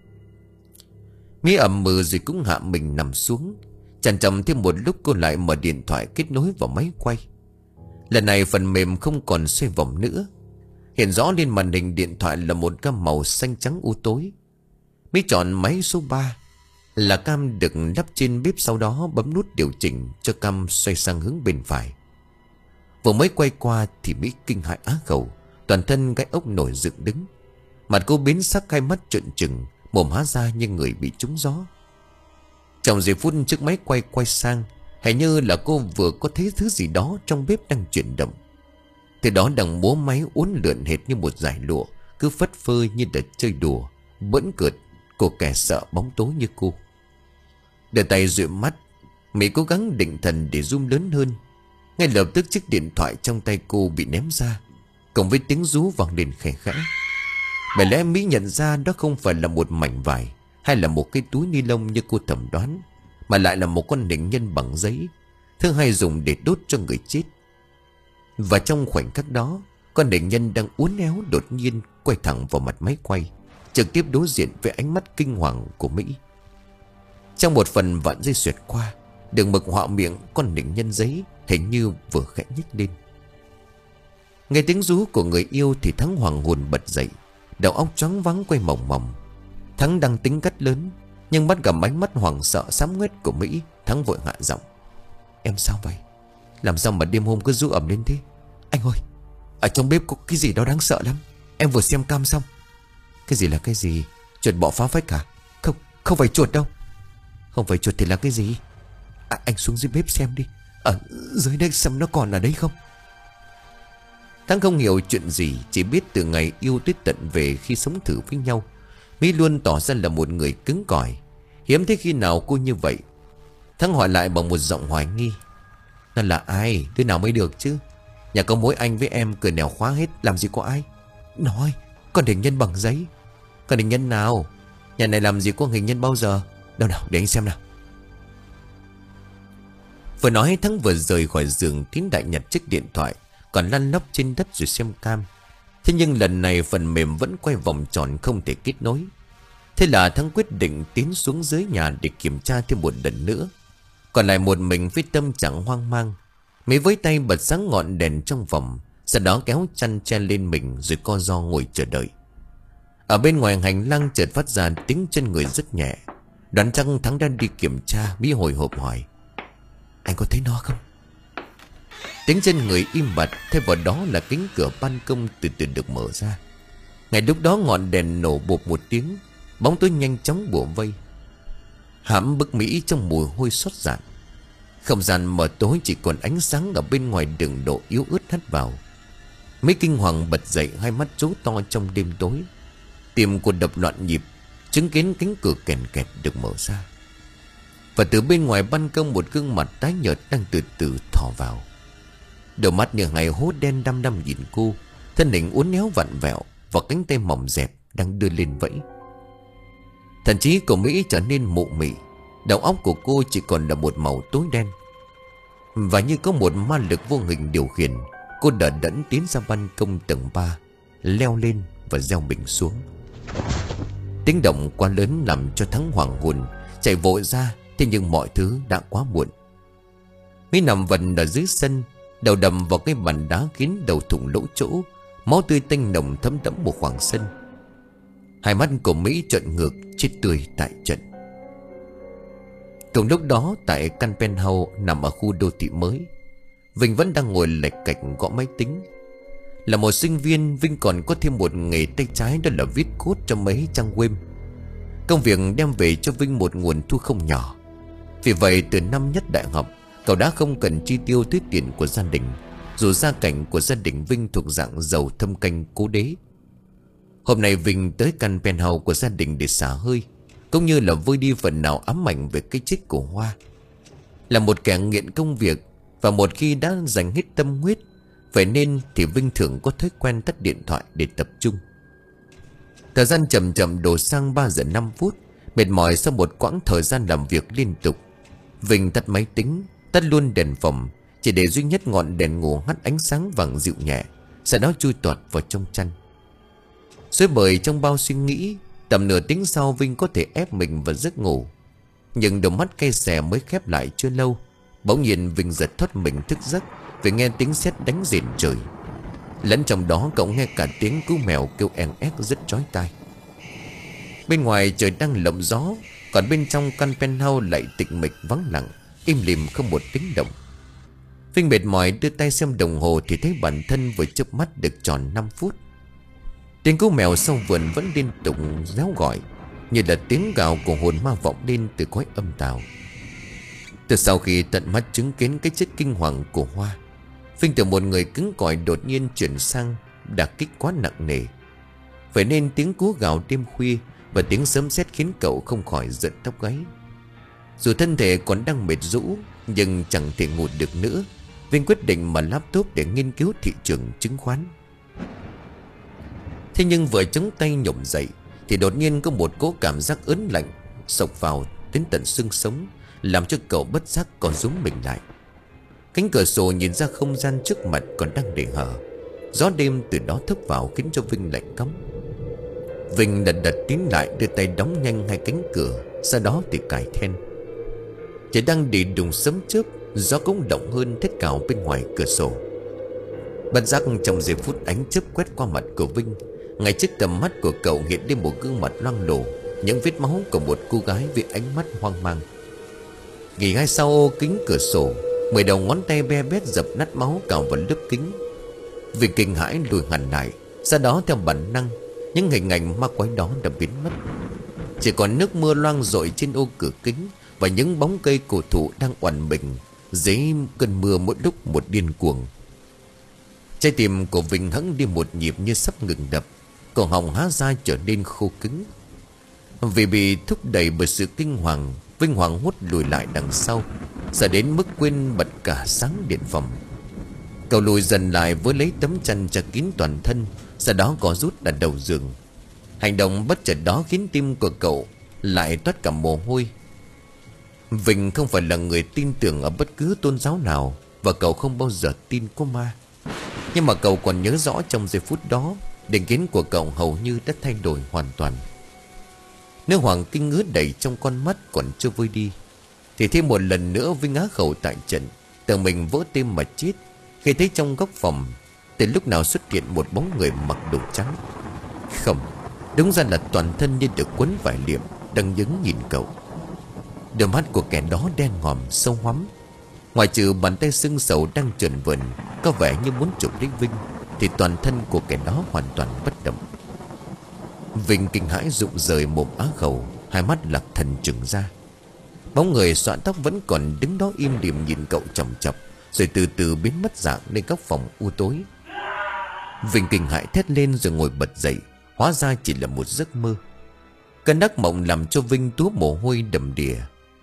Mỹ ậm mừ rồi cũng hạ mình nằm xuống. Chằn chậm thêm một lúc, cô lại mở điện thoại kết nối vào máy quay. Lần này phần mềm không còn xoay vòng nữa. Hiện rõ lên màn hình điện thoại là một cam màu xanh trắng u tối. Mỹ chọn máy số ba, là cam được lắp trên bếp, sau đó bấm nút điều chỉnh cho cam xoay sang hướng bên phải. Vừa mới quay qua thì Mỹ kinh hãi á khẩu, toàn thân cái ốc nổi dựng đứng. Mặt cô biến sắc, hai mắt trợn trừng, mồm há ra như người bị trúng gió. Trong giây phút chiếc máy quay quay sang, hình như là cô vừa có thấy thứ gì đó trong bếp đang chuyển động. Thế đó đằng múa máy uốn lượn hệt như một dải lụa, cứ phất phơ như đợt chơi đùa, bỡn cợt của kẻ sợ bóng tối như cô. Đưa tay dụi mắt, Mỹ cố gắng định thần để zoom lớn hơn. Ngay lập tức chiếc điện thoại trong tay cô bị ném ra, cộng với tiếng rú vang lên khẽ khẽ. Bởi lẽ Mỹ nhận ra đó không phải là một mảnh vải hay là một cái túi ni lông như cô thẩm đoán, mà lại là một con hình nhân bằng giấy, thường hay dùng để đốt cho người chết. Và trong khoảnh khắc đó, con hình nhân đang uốn éo đột nhiên quay thẳng vào mặt máy quay, trực tiếp đối diện với ánh mắt kinh hoàng của Mỹ. Trong một phần vạn giây xuyệt qua, đường mực họa miệng con hình nhân giấy hình như vừa khẽ nhích lên. Nghe tiếng rú của người yêu thì Thắng hoàng hồn bật dậy, đầu óc choáng váng quay mòng mòng. Thắng đang tính cắt lớn, nhưng bắt gặp ánh mắt hoảng sợ xám ngoét của Mỹ. Thắng vội hạ giọng: Em sao vậy? Làm sao mà đêm hôm cứ rú ẩm lên thế? Anh ơi, ở trong bếp có cái gì đó đáng sợ lắm. Em vừa xem cam xong. Cái gì là cái gì? Chuột bọ phá phách cả? Không, không phải chuột đâu. Không phải chuột thì là cái gì? À, anh xuống dưới bếp xem đi. Ở dưới đây xem nó còn ở đấy không? Thắng không hiểu chuyện gì, chỉ biết từ ngày yêu tới tận về khi sống thử với nhau, Mỹ luôn tỏ ra là một người cứng cỏi. Hiếm thấy khi nào cô như vậy. Thắng hỏi lại bằng một giọng hoài nghi: Nó là ai? Đứa nào mới được chứ? Nhà có mỗi anh với em, cửa nẻo khóa hết, làm gì có ai? Nói, con hình nhân bằng giấy. Con hình nhân nào? Nhà này làm gì có hình nhân bao giờ? Đâu nào, để anh xem nào. Vừa nói Thắng vừa rời khỏi giường, tiến đại nhặt chiếc điện thoại còn lăn lóc trên đất rồi xem cam. Thế nhưng lần này phần mềm vẫn quay vòng tròn không thể kết nối. Thế là Thắng quyết định tiến xuống dưới nhà để kiểm tra thêm một lần nữa. Còn lại một mình với tâm trạng hoang mang, Mỹ với tay bật sáng ngọn đèn trong phòng, sau đó kéo chăn che lên mình rồi co ro ngồi chờ đợi. Ở bên ngoài hành lang chợt phát ra tiếng chân người rất nhẹ. Đoán chăng Thắng đang đi kiểm tra. Mỹ hồi hộp hỏi: Anh có thấy nó không? Tiếng chân người im bặt, thay vào đó là cánh cửa ban công từ từ được mở ra. Ngay lúc đó ngọn đèn nổ bộp một tiếng, bóng tối nhanh chóng bủa vây, hãm bức Mỹ trong mùi hôi xót dạn. Không gian mờ tối, chỉ còn ánh sáng ở bên ngoài đường độ yếu ớt hắt vào. Mỹ kinh hoàng bật dậy, hai mắt trố to trong đêm tối. Tim cô đập loạn nhịp, chứng kiến cánh cửa kèn kẹt được mở ra. Và từ bên ngoài ban công, một gương mặt tái nhợt đang từ từ thò vào. Đôi mắt như ngày hố đen đăm đăm nhìn cô, thân hình uốn éo vặn vẹo và cánh tay mỏng dẹp đang đưa lên vẫy. Thần trí của Mỹ trở nên mụ mị, đầu óc của cô chỉ còn là một màu tối đen. Và như có một ma lực vô hình điều khiển, cô đờ đẫn tiến ra ban công tầng ba, leo lên và gieo mình xuống. Tiếng động quá lớn làm cho Thắng hoảng hồn, chạy vội ra. Thế nhưng mọi thứ đã quá muộn. Mỹ nằm vần ở dưới sân, đầu đầm vào cái bàn đá khiến đầu thủng lỗ chỗ. Máu tươi tanh nồng thấm đẫm một khoảng sân. Hai mắt của Mỹ trợn ngược, chết tươi tại trận. Cùng lúc đó tại căn penthouse nằm ở khu đô thị mới, Vinh vẫn đang ngồi lạch cạch gõ máy tính. Là một sinh viên, Vinh còn có thêm một nghề tay trái, đó là viết code cho mấy trang web. Công việc đem về cho Vinh một nguồn thu không nhỏ. Vì vậy từ năm nhất đại học, cậu đã không cần chi tiêu tiết tiền của gia đình, dù gia cảnh của gia đình Vinh thuộc dạng giàu thâm canh cố đế. Hôm nay Vinh tới căn penthouse của gia đình để xả hơi, cũng như là vơi đi phần nào ám ảnh về cái chết của Hoa. Là một kẻ nghiện công việc, và một khi đã dành hết tâm huyết, vậy nên thì Vinh thường có thói quen tắt điện thoại để tập trung. Thời gian chậm chậm đổ sang ba giờ năm phút. Mệt mỏi sau một quãng thời gian làm việc liên tục, Vinh tắt máy tính, tắt luôn đèn phòng, chỉ để duy nhất ngọn đèn ngủ hắt ánh sáng vàng dịu nhẹ, sau đó chui tọt vào trong chăn. Rối bời trong bao suy nghĩ, tầm nửa tiếng sau Vinh có thể ép mình vào giấc ngủ. Nhưng đôi mắt cay xè mới khép lại chưa lâu, bỗng nhiên Vinh giật thoát mình thức giấc vì nghe tiếng sét đánh rền trời. Lẫn trong đó cậu nghe cả tiếng cú mèo kêu en ép rất chói tai. Bên ngoài trời đang lộng gió, còn bên trong căn penthouse lại tĩnh mịch vắng lặng, im lìm không một tiếng động. Vinh mệt mỏi đưa tay xem đồng hồ thì thấy bản thân vừa chớp mắt được tròn năm phút. Tiếng cú mèo sau vườn vẫn liên tục réo gọi, như là tiếng gào của hồn ma vọng lên từ cõi âm tào. Từ sau khi tận mắt chứng kiến cái chết kinh hoàng của Hoa, Vinh từ một người cứng cỏi đột nhiên chuyển sang đả kích quá nặng nề. Vậy nên tiếng cú gào đêm khuya và tiếng sấm sét khiến cậu không khỏi giận tóc gáy. Dù thân thể còn đang mệt rũ, nhưng chẳng thể ngủ được nữa. Vinh quyết định mở laptop để nghiên cứu thị trường chứng khoán. Thế nhưng vừa chống tay nhổm dậy thì đột nhiên có một cỗ cảm giác ớn lạnh xộc vào đến tận xương sống, làm cho cậu bất giác còn rúm mình lại. Cánh cửa sổ nhìn ra không gian trước mặt còn đang để hở. Gió đêm từ đó thốc vào khiến cho Vinh lạnh cóng. Vinh lật đật tiến lại, đưa tay đóng nhanh hai cánh cửa, sau đó thì cài then. Trời đang đi đùng sấm chớp, gió cũng động hơn thét cào bên ngoài cửa sổ. Bất giác trong giây phút ánh chớp quét qua mặt của Vinh, ngay trước tầm mắt của cậu hiện lên một gương mặt loang lổ, những vết máu của một cô gái với ánh mắt hoang mang. Nghỉ ngay sau ô kính cửa sổ, mười đầu ngón tay be bét dập nát máu cào vào lớp kính. Vinh kinh hãi lùi hẳn lại, sau đó theo bản năng những hình ảnh ma quái đó đã biến mất. Chỉ còn nước mưa loang dội trên ô cửa kính và những bóng cây cổ thụ đang oằn mình dưới cơn mưa mỗi lúc một điên cuồng. Trái tim của Vinh hững đi một nhịp như sắp ngừng đập, cổ họng há ra trở nên khô cứng. Vì bị thúc đẩy bởi sự kinh hoàng, Vinh hoảng hốt lùi lại đằng sau, sợ đến mức quên bật cả sáng điện phòng. Cậu lùi dần lại với lấy tấm chăn che kín toàn thân, sau đó có rút đặt đầu giường. Hành động bất chợt đó khiến tim của cậu lại toát cả mồ hôi. Vinh không phải là người tin tưởng ở bất cứ tôn giáo nào, và cậu không bao giờ tin có ma. Nhưng mà cậu còn nhớ rõ trong giây phút đó, định kiến của cậu hầu như đã thay đổi hoàn toàn. Nếu hoàng kinh ngứa đầy trong con mắt còn chưa vơi đi, thì thêm một lần nữa Vinh á khẩu tại trận, tưởng mình vỡ tim mà chết khi thấy trong góc phòng từ lúc nào xuất hiện một bóng người mặc đồ trắng. Không, đúng ra là toàn thân như được quấn vải liệm, đang đứng nhìn cậu. Đôi mắt của kẻ đó đen ngòm sâu hoắm, ngoài trừ bàn tay sưng sầu đang trườn vườn có vẻ như muốn chụp lấy Vinh, thì toàn thân của kẻ đó hoàn toàn bất động. Vinh kinh hãi rụng rời mồm á khẩu, hai mắt lạc thần trừng ra. Bóng người xõa tóc vẫn còn đứng đó im lìm nhìn cậu chằm chằm, rồi từ từ biến mất dạng lên góc phòng u tối. Vinh kinh hãi thét lên rồi ngồi bật dậy, hóa ra chỉ là một giấc mơ. Cơn ác mộng làm cho Vinh túa mồ hôi đầm đìa.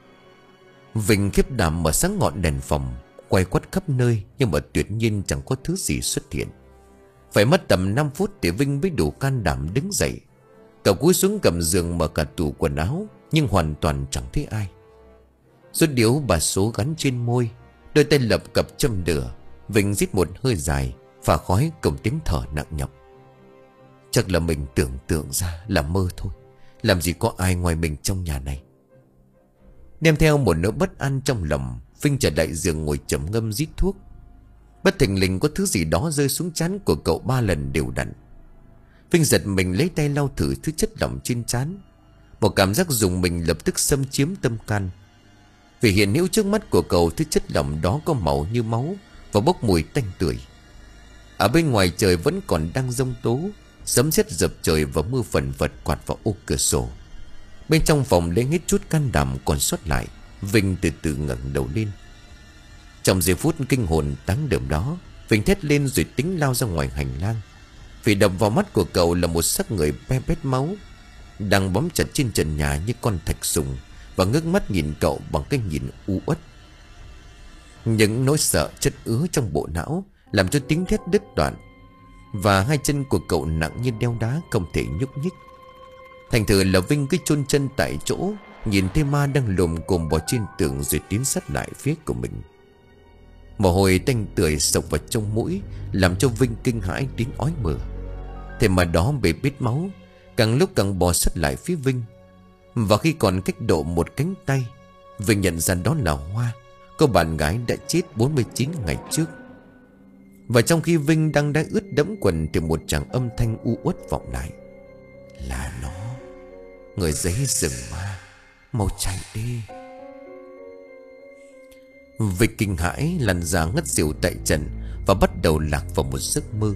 Vinh khiếp đảm mở sáng ngọn đèn phòng, quay quắt khắp nơi, nhưng mà tuyệt nhiên chẳng có thứ gì xuất hiện. Phải mất tầm năm phút thì Vinh mới đủ can đảm đứng dậy. Cậu cúi xuống cầm giường mở cả tủ quần áo, nhưng hoàn toàn chẳng thấy ai. Rút điếu bà số gắn trên môi, đôi tay lập cập châm lửa. Vinh rít một hơi dài, phả khói cùng tiếng thở nặng nhọc. Chắc là mình tưởng tượng ra là mơ thôi. Làm gì có ai ngoài mình trong nhà này. Đem theo một nỗi bất an trong lòng, Vinh trở lại giường ngồi trầm ngâm rít thuốc. Bất thình lình có thứ gì đó rơi xuống trán của cậu ba lần đều đặn. Vinh giật mình lấy tay lau thử thứ chất lỏng trên trán. Một cảm giác dùng mình lập tức xâm chiếm tâm can. Vì hiện hữu trước mắt của cậu, thứ chất lỏng đó có màu như máu và bốc mùi tanh tưởi. Ở bên ngoài trời vẫn còn đang giông tố, sấm sét dập trời và mưa phần vật quạt vào ô cửa sổ. Bên trong phòng lấy hết chút can đảm còn sót lại, Vinh từ từ ngẩng đầu lên. Trong giây phút kinh hồn táng đờm đó, Vinh thét lên rồi tính lao ra ngoài hành lang. Vì đập vào mắt của cậu là một xác người be bét máu, đang bám chặt trên trần nhà như con thạch sùng, và ngước mắt nhìn cậu bằng cái nhìn u uất. Những nỗi sợ chất ứa trong bộ não làm cho tiếng thét đứt đoạn, và hai chân của cậu nặng như đeo đá, không thể nhúc nhích. Thành thử là Vinh cứ chôn chân tại chỗ, nhìn thấy ma đang lồm cồm bò trên tường rồi tiến sát lại phía của mình. Mồ hôi tanh tưởi sộc vào trong mũi, làm cho Vinh kinh hãi đến ói mửa. Thế mà đó bể bết máu, càng lúc càng bò sát lại phía Vinh. Và khi còn cách độ một cánh tay, Vinh nhận ra đó là Hoa, cô bạn gái đã chết bốn mươi chín ngày trước. Và trong khi Vinh đang đang ướt đẫm quần, thì một tràng âm thanh u uất vọng lại. Là nó, người giấy rừng ma, mau chạy đi. Vinh kinh hãi lăn ra ngất xỉu tại trận và bắt đầu lạc vào một giấc mơ.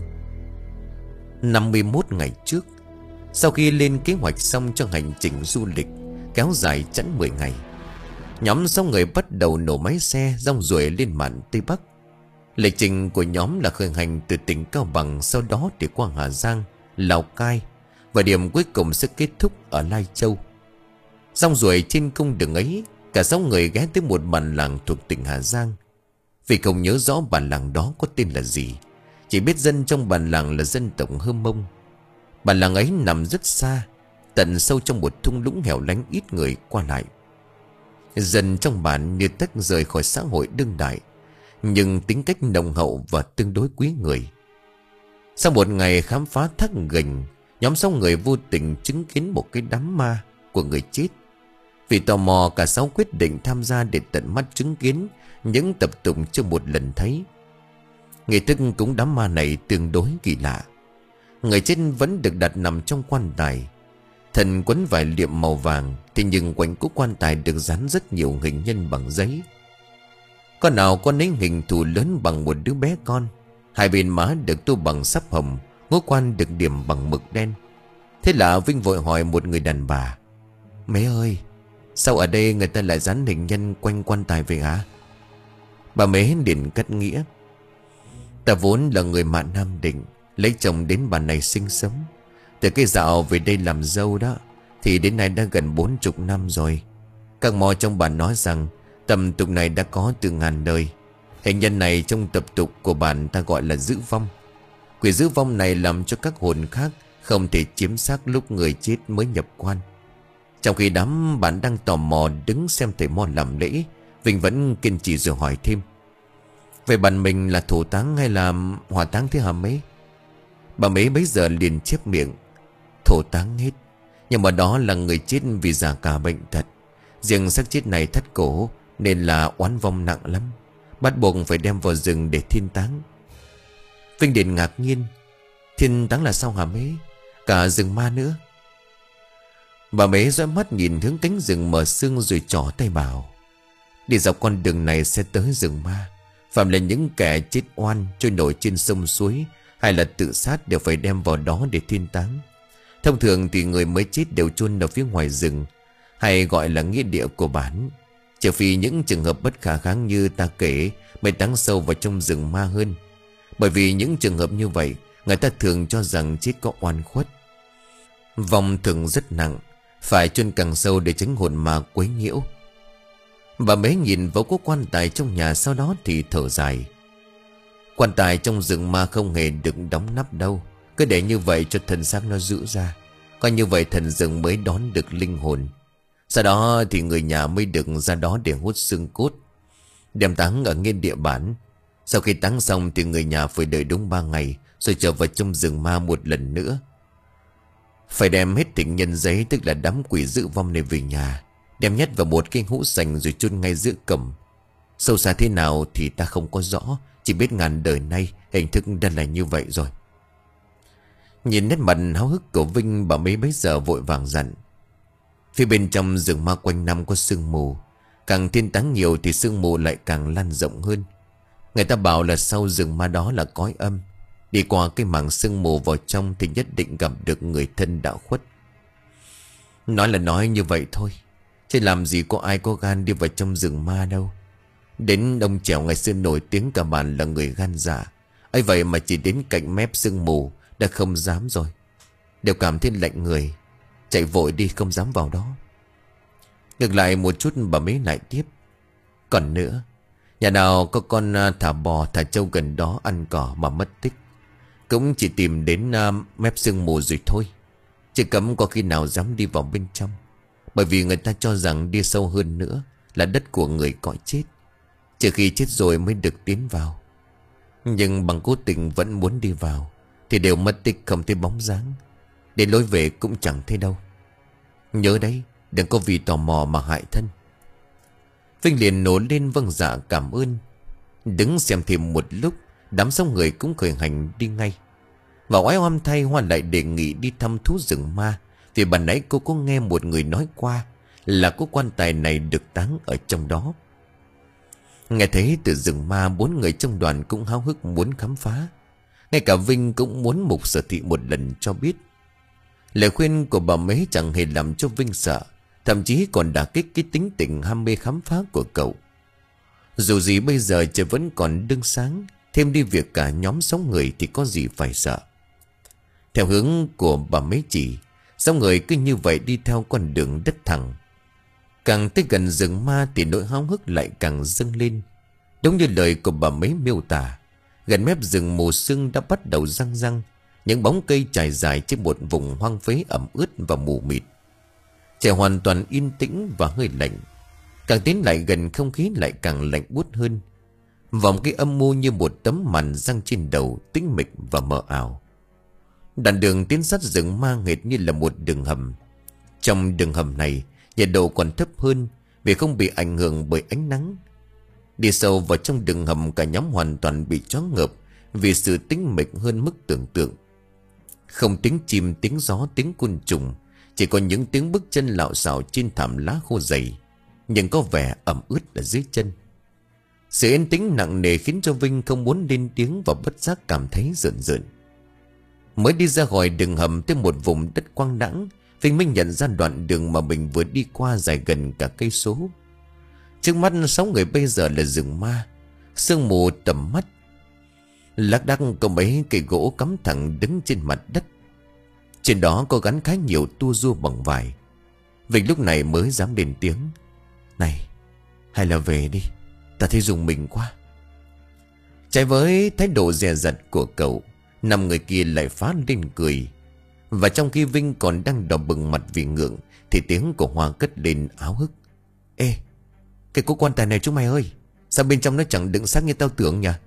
năm mươi mốt ngày trước, sau khi lên kế hoạch xong cho hành trình du lịch kéo dài chẵn mười ngày, nhóm sáu người bắt đầu nổ máy xe rong ruổi lên mạn Tây Bắc. Lịch trình của nhóm là khởi hành từ tỉnh Cao Bằng, sau đó đi qua Hà Giang, Lào Cai, và điểm cuối cùng sẽ kết thúc ở Lai Châu. Rong ruổi trên cung đường ấy, cả sáu người ghé tới một bản làng thuộc tỉnh Hà Giang. Vì không nhớ rõ bản làng đó có tên là gì, chỉ biết dân trong bản làng là dân tộc Hơ Mông. Bản làng ấy nằm rất xa, tận sâu trong một thung lũng hẻo lánh, ít người qua lại. Dân trong bản như tách rời khỏi xã hội đương đại, nhưng tính cách nồng hậu và tương đối quý người. Sau một ngày khám phá thác gành, nhóm sáu người vô tình chứng kiến một cái đám ma của người chết. Vì tò mò, cả sáu quyết định tham gia để tận mắt chứng kiến những tập tục chưa một lần thấy. Nghi thức cúng đám ma này tương đối kỳ lạ. Người chết vẫn được đặt nằm trong quan tài, thần quấn vải liệm màu vàng, thế nhưng quanh cúc quan tài được dán rất nhiều hình nhân bằng giấy. Con nào con ấy hình thù lớn bằng một đứa bé con, hai bên má được tô bằng sáp hồng, ngũ quan được điểm bằng mực đen. Thế là Vinh vội hỏi một người đàn bà: "Mẹ ơi, sao ở đây người ta lại dán hình nhân quanh quan tài vậy hả?" Bà Mế liền cắt nghĩa: "Ta vốn là người Mạn Nam Định, lấy chồng đến bản này sinh sống. Từ cái dạo về đây làm dâu đó, thì đến nay đã gần bốn chục năm rồi. Các mò trong bản nói rằng tập tục này đã có từ ngàn đời. Hình nhân này trong tập tục của bản ta gọi là giữ vong. Quỷ giữ vong này làm cho các hồn khác không thể chiếm xác lúc người chết mới nhập quan." Trong khi đám bạn đang tò mò đứng xem thầy mo làm lễ, Vinh vẫn kiên trì rồi hỏi thêm: "Vậy bản mình là thổ táng hay là hỏa táng thế hả mấy?" Bà mấy bấy giờ liền chép miệng: "Thổ táng hết, nhưng mà đó là người chết vì già cả bệnh tật. Riêng xác chết này thắt cổ nên là oán vong nặng lắm, bắt buộc phải đem vào rừng để thiên táng." Vinh liền ngạc nhiên: "Thiên táng là sao hả mấy? Cả rừng ma nữa?" Bà mấy dõi mắt nhìn hướng cánh rừng mờ sương rồi trỏ tay bảo: "Đi dọc con đường này sẽ tới rừng ma. Phạm là những kẻ chết oan trôi nổi trên sông suối hay là tự sát đều phải đem vào đó để thiên táng. Thông thường thì người mới chết đều chôn ở phía ngoài rừng, hay gọi là nghĩa địa của bản. Trừ phi những trường hợp bất khả kháng như ta kể mới táng sâu vào trong rừng ma hơn. Bởi vì những trường hợp như vậy, người ta thường cho rằng chết có oan khuất. Vong thường rất nặng, phải chôn càng sâu để tránh hồn ma quấy nhiễu." Bà mấy nhìn vào cố quan tài trong nhà, sau đó thì thở dài: "Quan tài trong rừng ma không hề được đóng nắp đâu, cứ để như vậy cho thần xác nó giữ ra. Coi như vậy thần rừng mới đón được linh hồn. Sau đó thì người nhà mới được ra đó để hút xương cốt, đem táng ở ngay địa bản. Sau khi táng xong thì người nhà phải đợi đúng ba ngày rồi trở vào trong rừng ma một lần nữa." Phải đem hết tình nhân giấy, tức là đám quỷ dự vong này về nhà, đem nhét vào một cái hũ sành rồi chôn ngay giữa cổng. Sâu xa thế nào thì ta không có rõ, chỉ biết ngàn đời nay hình thức đã là như vậy rồi. Nhìn nét mặt háo hức của Vinh, bà mấy bấy giờ vội vàng dặn. Phía bên trong rừng ma quanh năm có sương mù, càng thiên táng nhiều thì sương mù lại càng lan rộng hơn. Người ta bảo là sau rừng ma đó là cõi âm, đi qua cái mảng sương mù vào trong thì nhất định gặp được người thân đã khuất. Nói là nói như vậy thôi, chứ làm gì có ai có gan đi vào trong rừng ma đâu. Đến ông Trèo ngày xưa nổi tiếng cả bản là người gan dạ, ấy vậy mà chỉ đến cạnh mép sương mù đã không dám rồi. Đều cảm thấy lạnh người, chạy vội đi không dám vào đó. Ngược lại một chút bà mấy lại tiếp. Còn nữa, nhà nào có con thả bò thả trâu gần đó ăn cỏ mà mất tích, cũng chỉ tìm đến uh, mép sương mù rồi thôi, chứ cấm có khi nào dám đi vào bên trong. Bởi vì người ta cho rằng đi sâu hơn nữa là đất của người cõi chết, trừ khi chết rồi mới được tiến vào. Nhưng bằng cố tình vẫn muốn đi vào thì đều mất tích không thấy bóng dáng, đến lối về cũng chẳng thấy đâu. Nhớ đấy, đừng có vì tò mò mà hại thân. Vinh liền nổ lên vâng dạ cảm ơn. Đứng xem thêm một lúc, đám sống người cũng khởi hành đi ngay. Và oái oăm thay, Hoa lại đề nghị đi thăm thú rừng ma, vì bà nãy cô có nghe một người nói qua là có quan tài này được táng ở trong đó. Nghe thấy từ rừng ma, bốn người trong đoàn cũng háo hức muốn khám phá. Ngay cả Vinh cũng muốn Mục Sở Thị một lần cho biết. Lời khuyên của bà mấy chẳng hề làm cho Vinh sợ, thậm chí còn đả kích cái tính tình ham mê khám phá của cậu. Dù gì bây giờ trời vẫn còn đương sáng, thêm đi việc cả nhóm sống người thì có gì phải sợ. Theo hướng của bà mấy chỉ, sống người cứ như vậy đi theo con đường đất thẳng. Càng tới gần rừng ma thì nỗi háo hức lại càng dâng lên. Đúng như lời của bà mấy miêu tả, gần mép rừng mù sương đã bắt đầu răng răng, những bóng cây trải dài trên một vùng hoang phế ẩm ướt và mù mịt. Trời hoàn toàn yên tĩnh và hơi lạnh. Càng tiến lại gần, không khí lại càng lạnh buốt hơn. Vòng cái âm mưu như một tấm màn răng trên đầu, tĩnh mịch và mờ ảo. Đoạn đường tiến sát rừng ma hệt như là một đường hầm. Trong đường hầm này, nhiệt độ còn thấp hơn vì không bị ảnh hưởng bởi ánh nắng. Đi sâu vào trong đường hầm, cả nhóm hoàn toàn bị choáng ngợp vì sự tĩnh mịch hơn mức tưởng tượng. Không tiếng chim, tiếng gió, tiếng côn trùng, chỉ có những tiếng bước chân lạo xạo trên thảm lá khô dày, nhưng có vẻ ẩm ướt ở dưới chân. Sự yên tĩnh nặng nề khiến cho Vinh không muốn lên tiếng và bất giác cảm thấy rợn rợn. Mới đi ra khỏi đường hầm tới một vùng đất quang đãng, Vinh mới nhận ra đoạn đường mà mình vừa đi qua dài gần cả cây số. Trước mắt sáu người bây giờ là rừng ma, sương mù tầm mắt. Lác đác có mấy cây gỗ cắm thẳng đứng trên mặt đất. Trên đó có gắn khá nhiều tua rua bằng vải. Vinh lúc này mới dám lên tiếng. Này, hay là về đi, ta thấy rùng mình quá. Trái với thái độ dè dặt của cậu, năm người kia lại phá lên cười. Và trong khi Vinh còn đang đỏ bừng mặt vì ngượng thì tiếng của Hoa cất lên áo hức. Ê, cái cố quan tài này chúng mày ơi, sao bên trong nó chẳng đựng xác như tao tưởng nhỉ?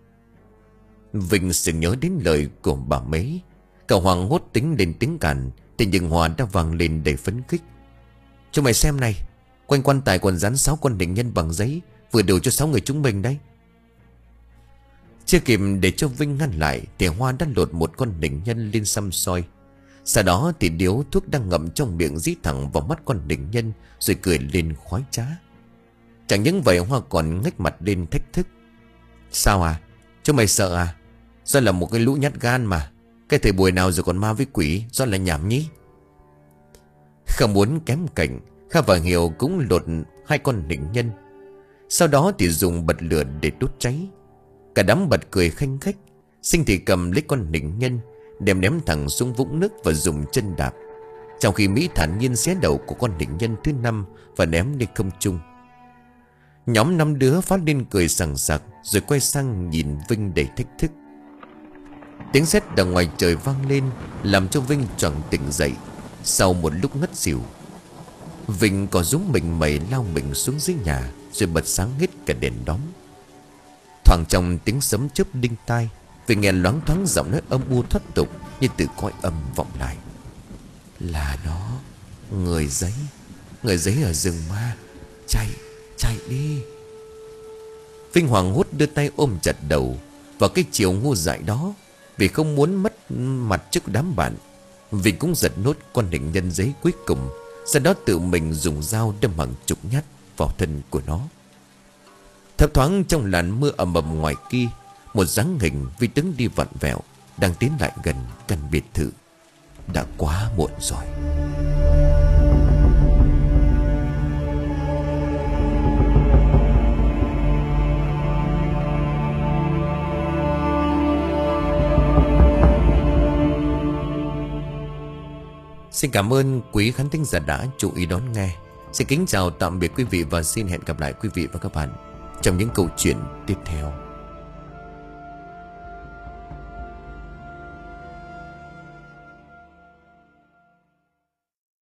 Vinh sự nhớ đến lời của bà mấy. Cậu Hoàng hốt tính lên tiếng cản, thì nhưng Hoa đã vang lên đầy phấn khích. Chúng mày xem này, quanh quan tài còn dán sáu con định nhân bằng giấy, vừa đủ cho sáu người chúng mình đấy. Chưa kịp để cho Vinh ngăn lại thì Hoa đã lột một con định nhân lên xăm soi. Sau đó thì điếu thuốc đang ngậm trong miệng dí thẳng vào mắt con định nhân, rồi cười lên khoái trá. Chẳng những vậy, Hoa còn ngách mặt lên thách thức. Sao à? Chúng mày sợ à? Do là một cái lũ nhát gan mà. Cái thời buổi nào rồi còn ma với quỷ, do là nhảm nhí. Không muốn kém cạnh, Kha và Hiểu cũng lột hai con định nhân. Sau đó thì dùng bật lửa để đốt cháy. Cả đám bật cười khanh khách. Sinh thì cầm lấy con định nhân, đem ném thẳng xuống vũng nước và dùng chân đạp. Trong khi Mỹ thản nhiên xé đầu của con định nhân thứ năm và ném lên không trung. Nhóm năm đứa phát lên cười sằng sặc, rồi quay sang nhìn Vinh đầy thách thức. Tiếng sét đằng ngoài trời vang lên, làm cho Vinh choàng tỉnh dậy sau một lúc ngất xỉu. Vinh có rúm mình mẩy lao mình xuống dưới nhà, rồi bật sáng hết cả đèn đóm. Thoảng trong tiếng sấm chớp đinh tai, Vinh nghe loáng thoáng giọng nói âm u thoát tục như từ cõi âm vọng lại. Là nó. Người giấy. Người giấy ở rừng ma. Chạy, chạy đi. Vinh hoảng hốt đưa tay ôm chặt đầu vào cái chiều ngu dại đó. Vì không muốn mất mặt trước đám bạn, Vinh cũng giật nốt con hình nhân giấy cuối cùng. Sau đó tự mình dùng dao đâm hàng chục nhát vào thân của nó. Thấp thoáng trong làn mưa ầm ầm ngoài kia, một dáng hình Vi đứng đi vặn vẹo đang tiến lại gần căn biệt thự. Đã quá muộn rồi. Xin cảm ơn quý khán thính giả đã chú ý đón nghe. Xin kính chào tạm biệt quý vị và xin hẹn gặp lại quý vị và các bạn trong những câu chuyện tiếp theo.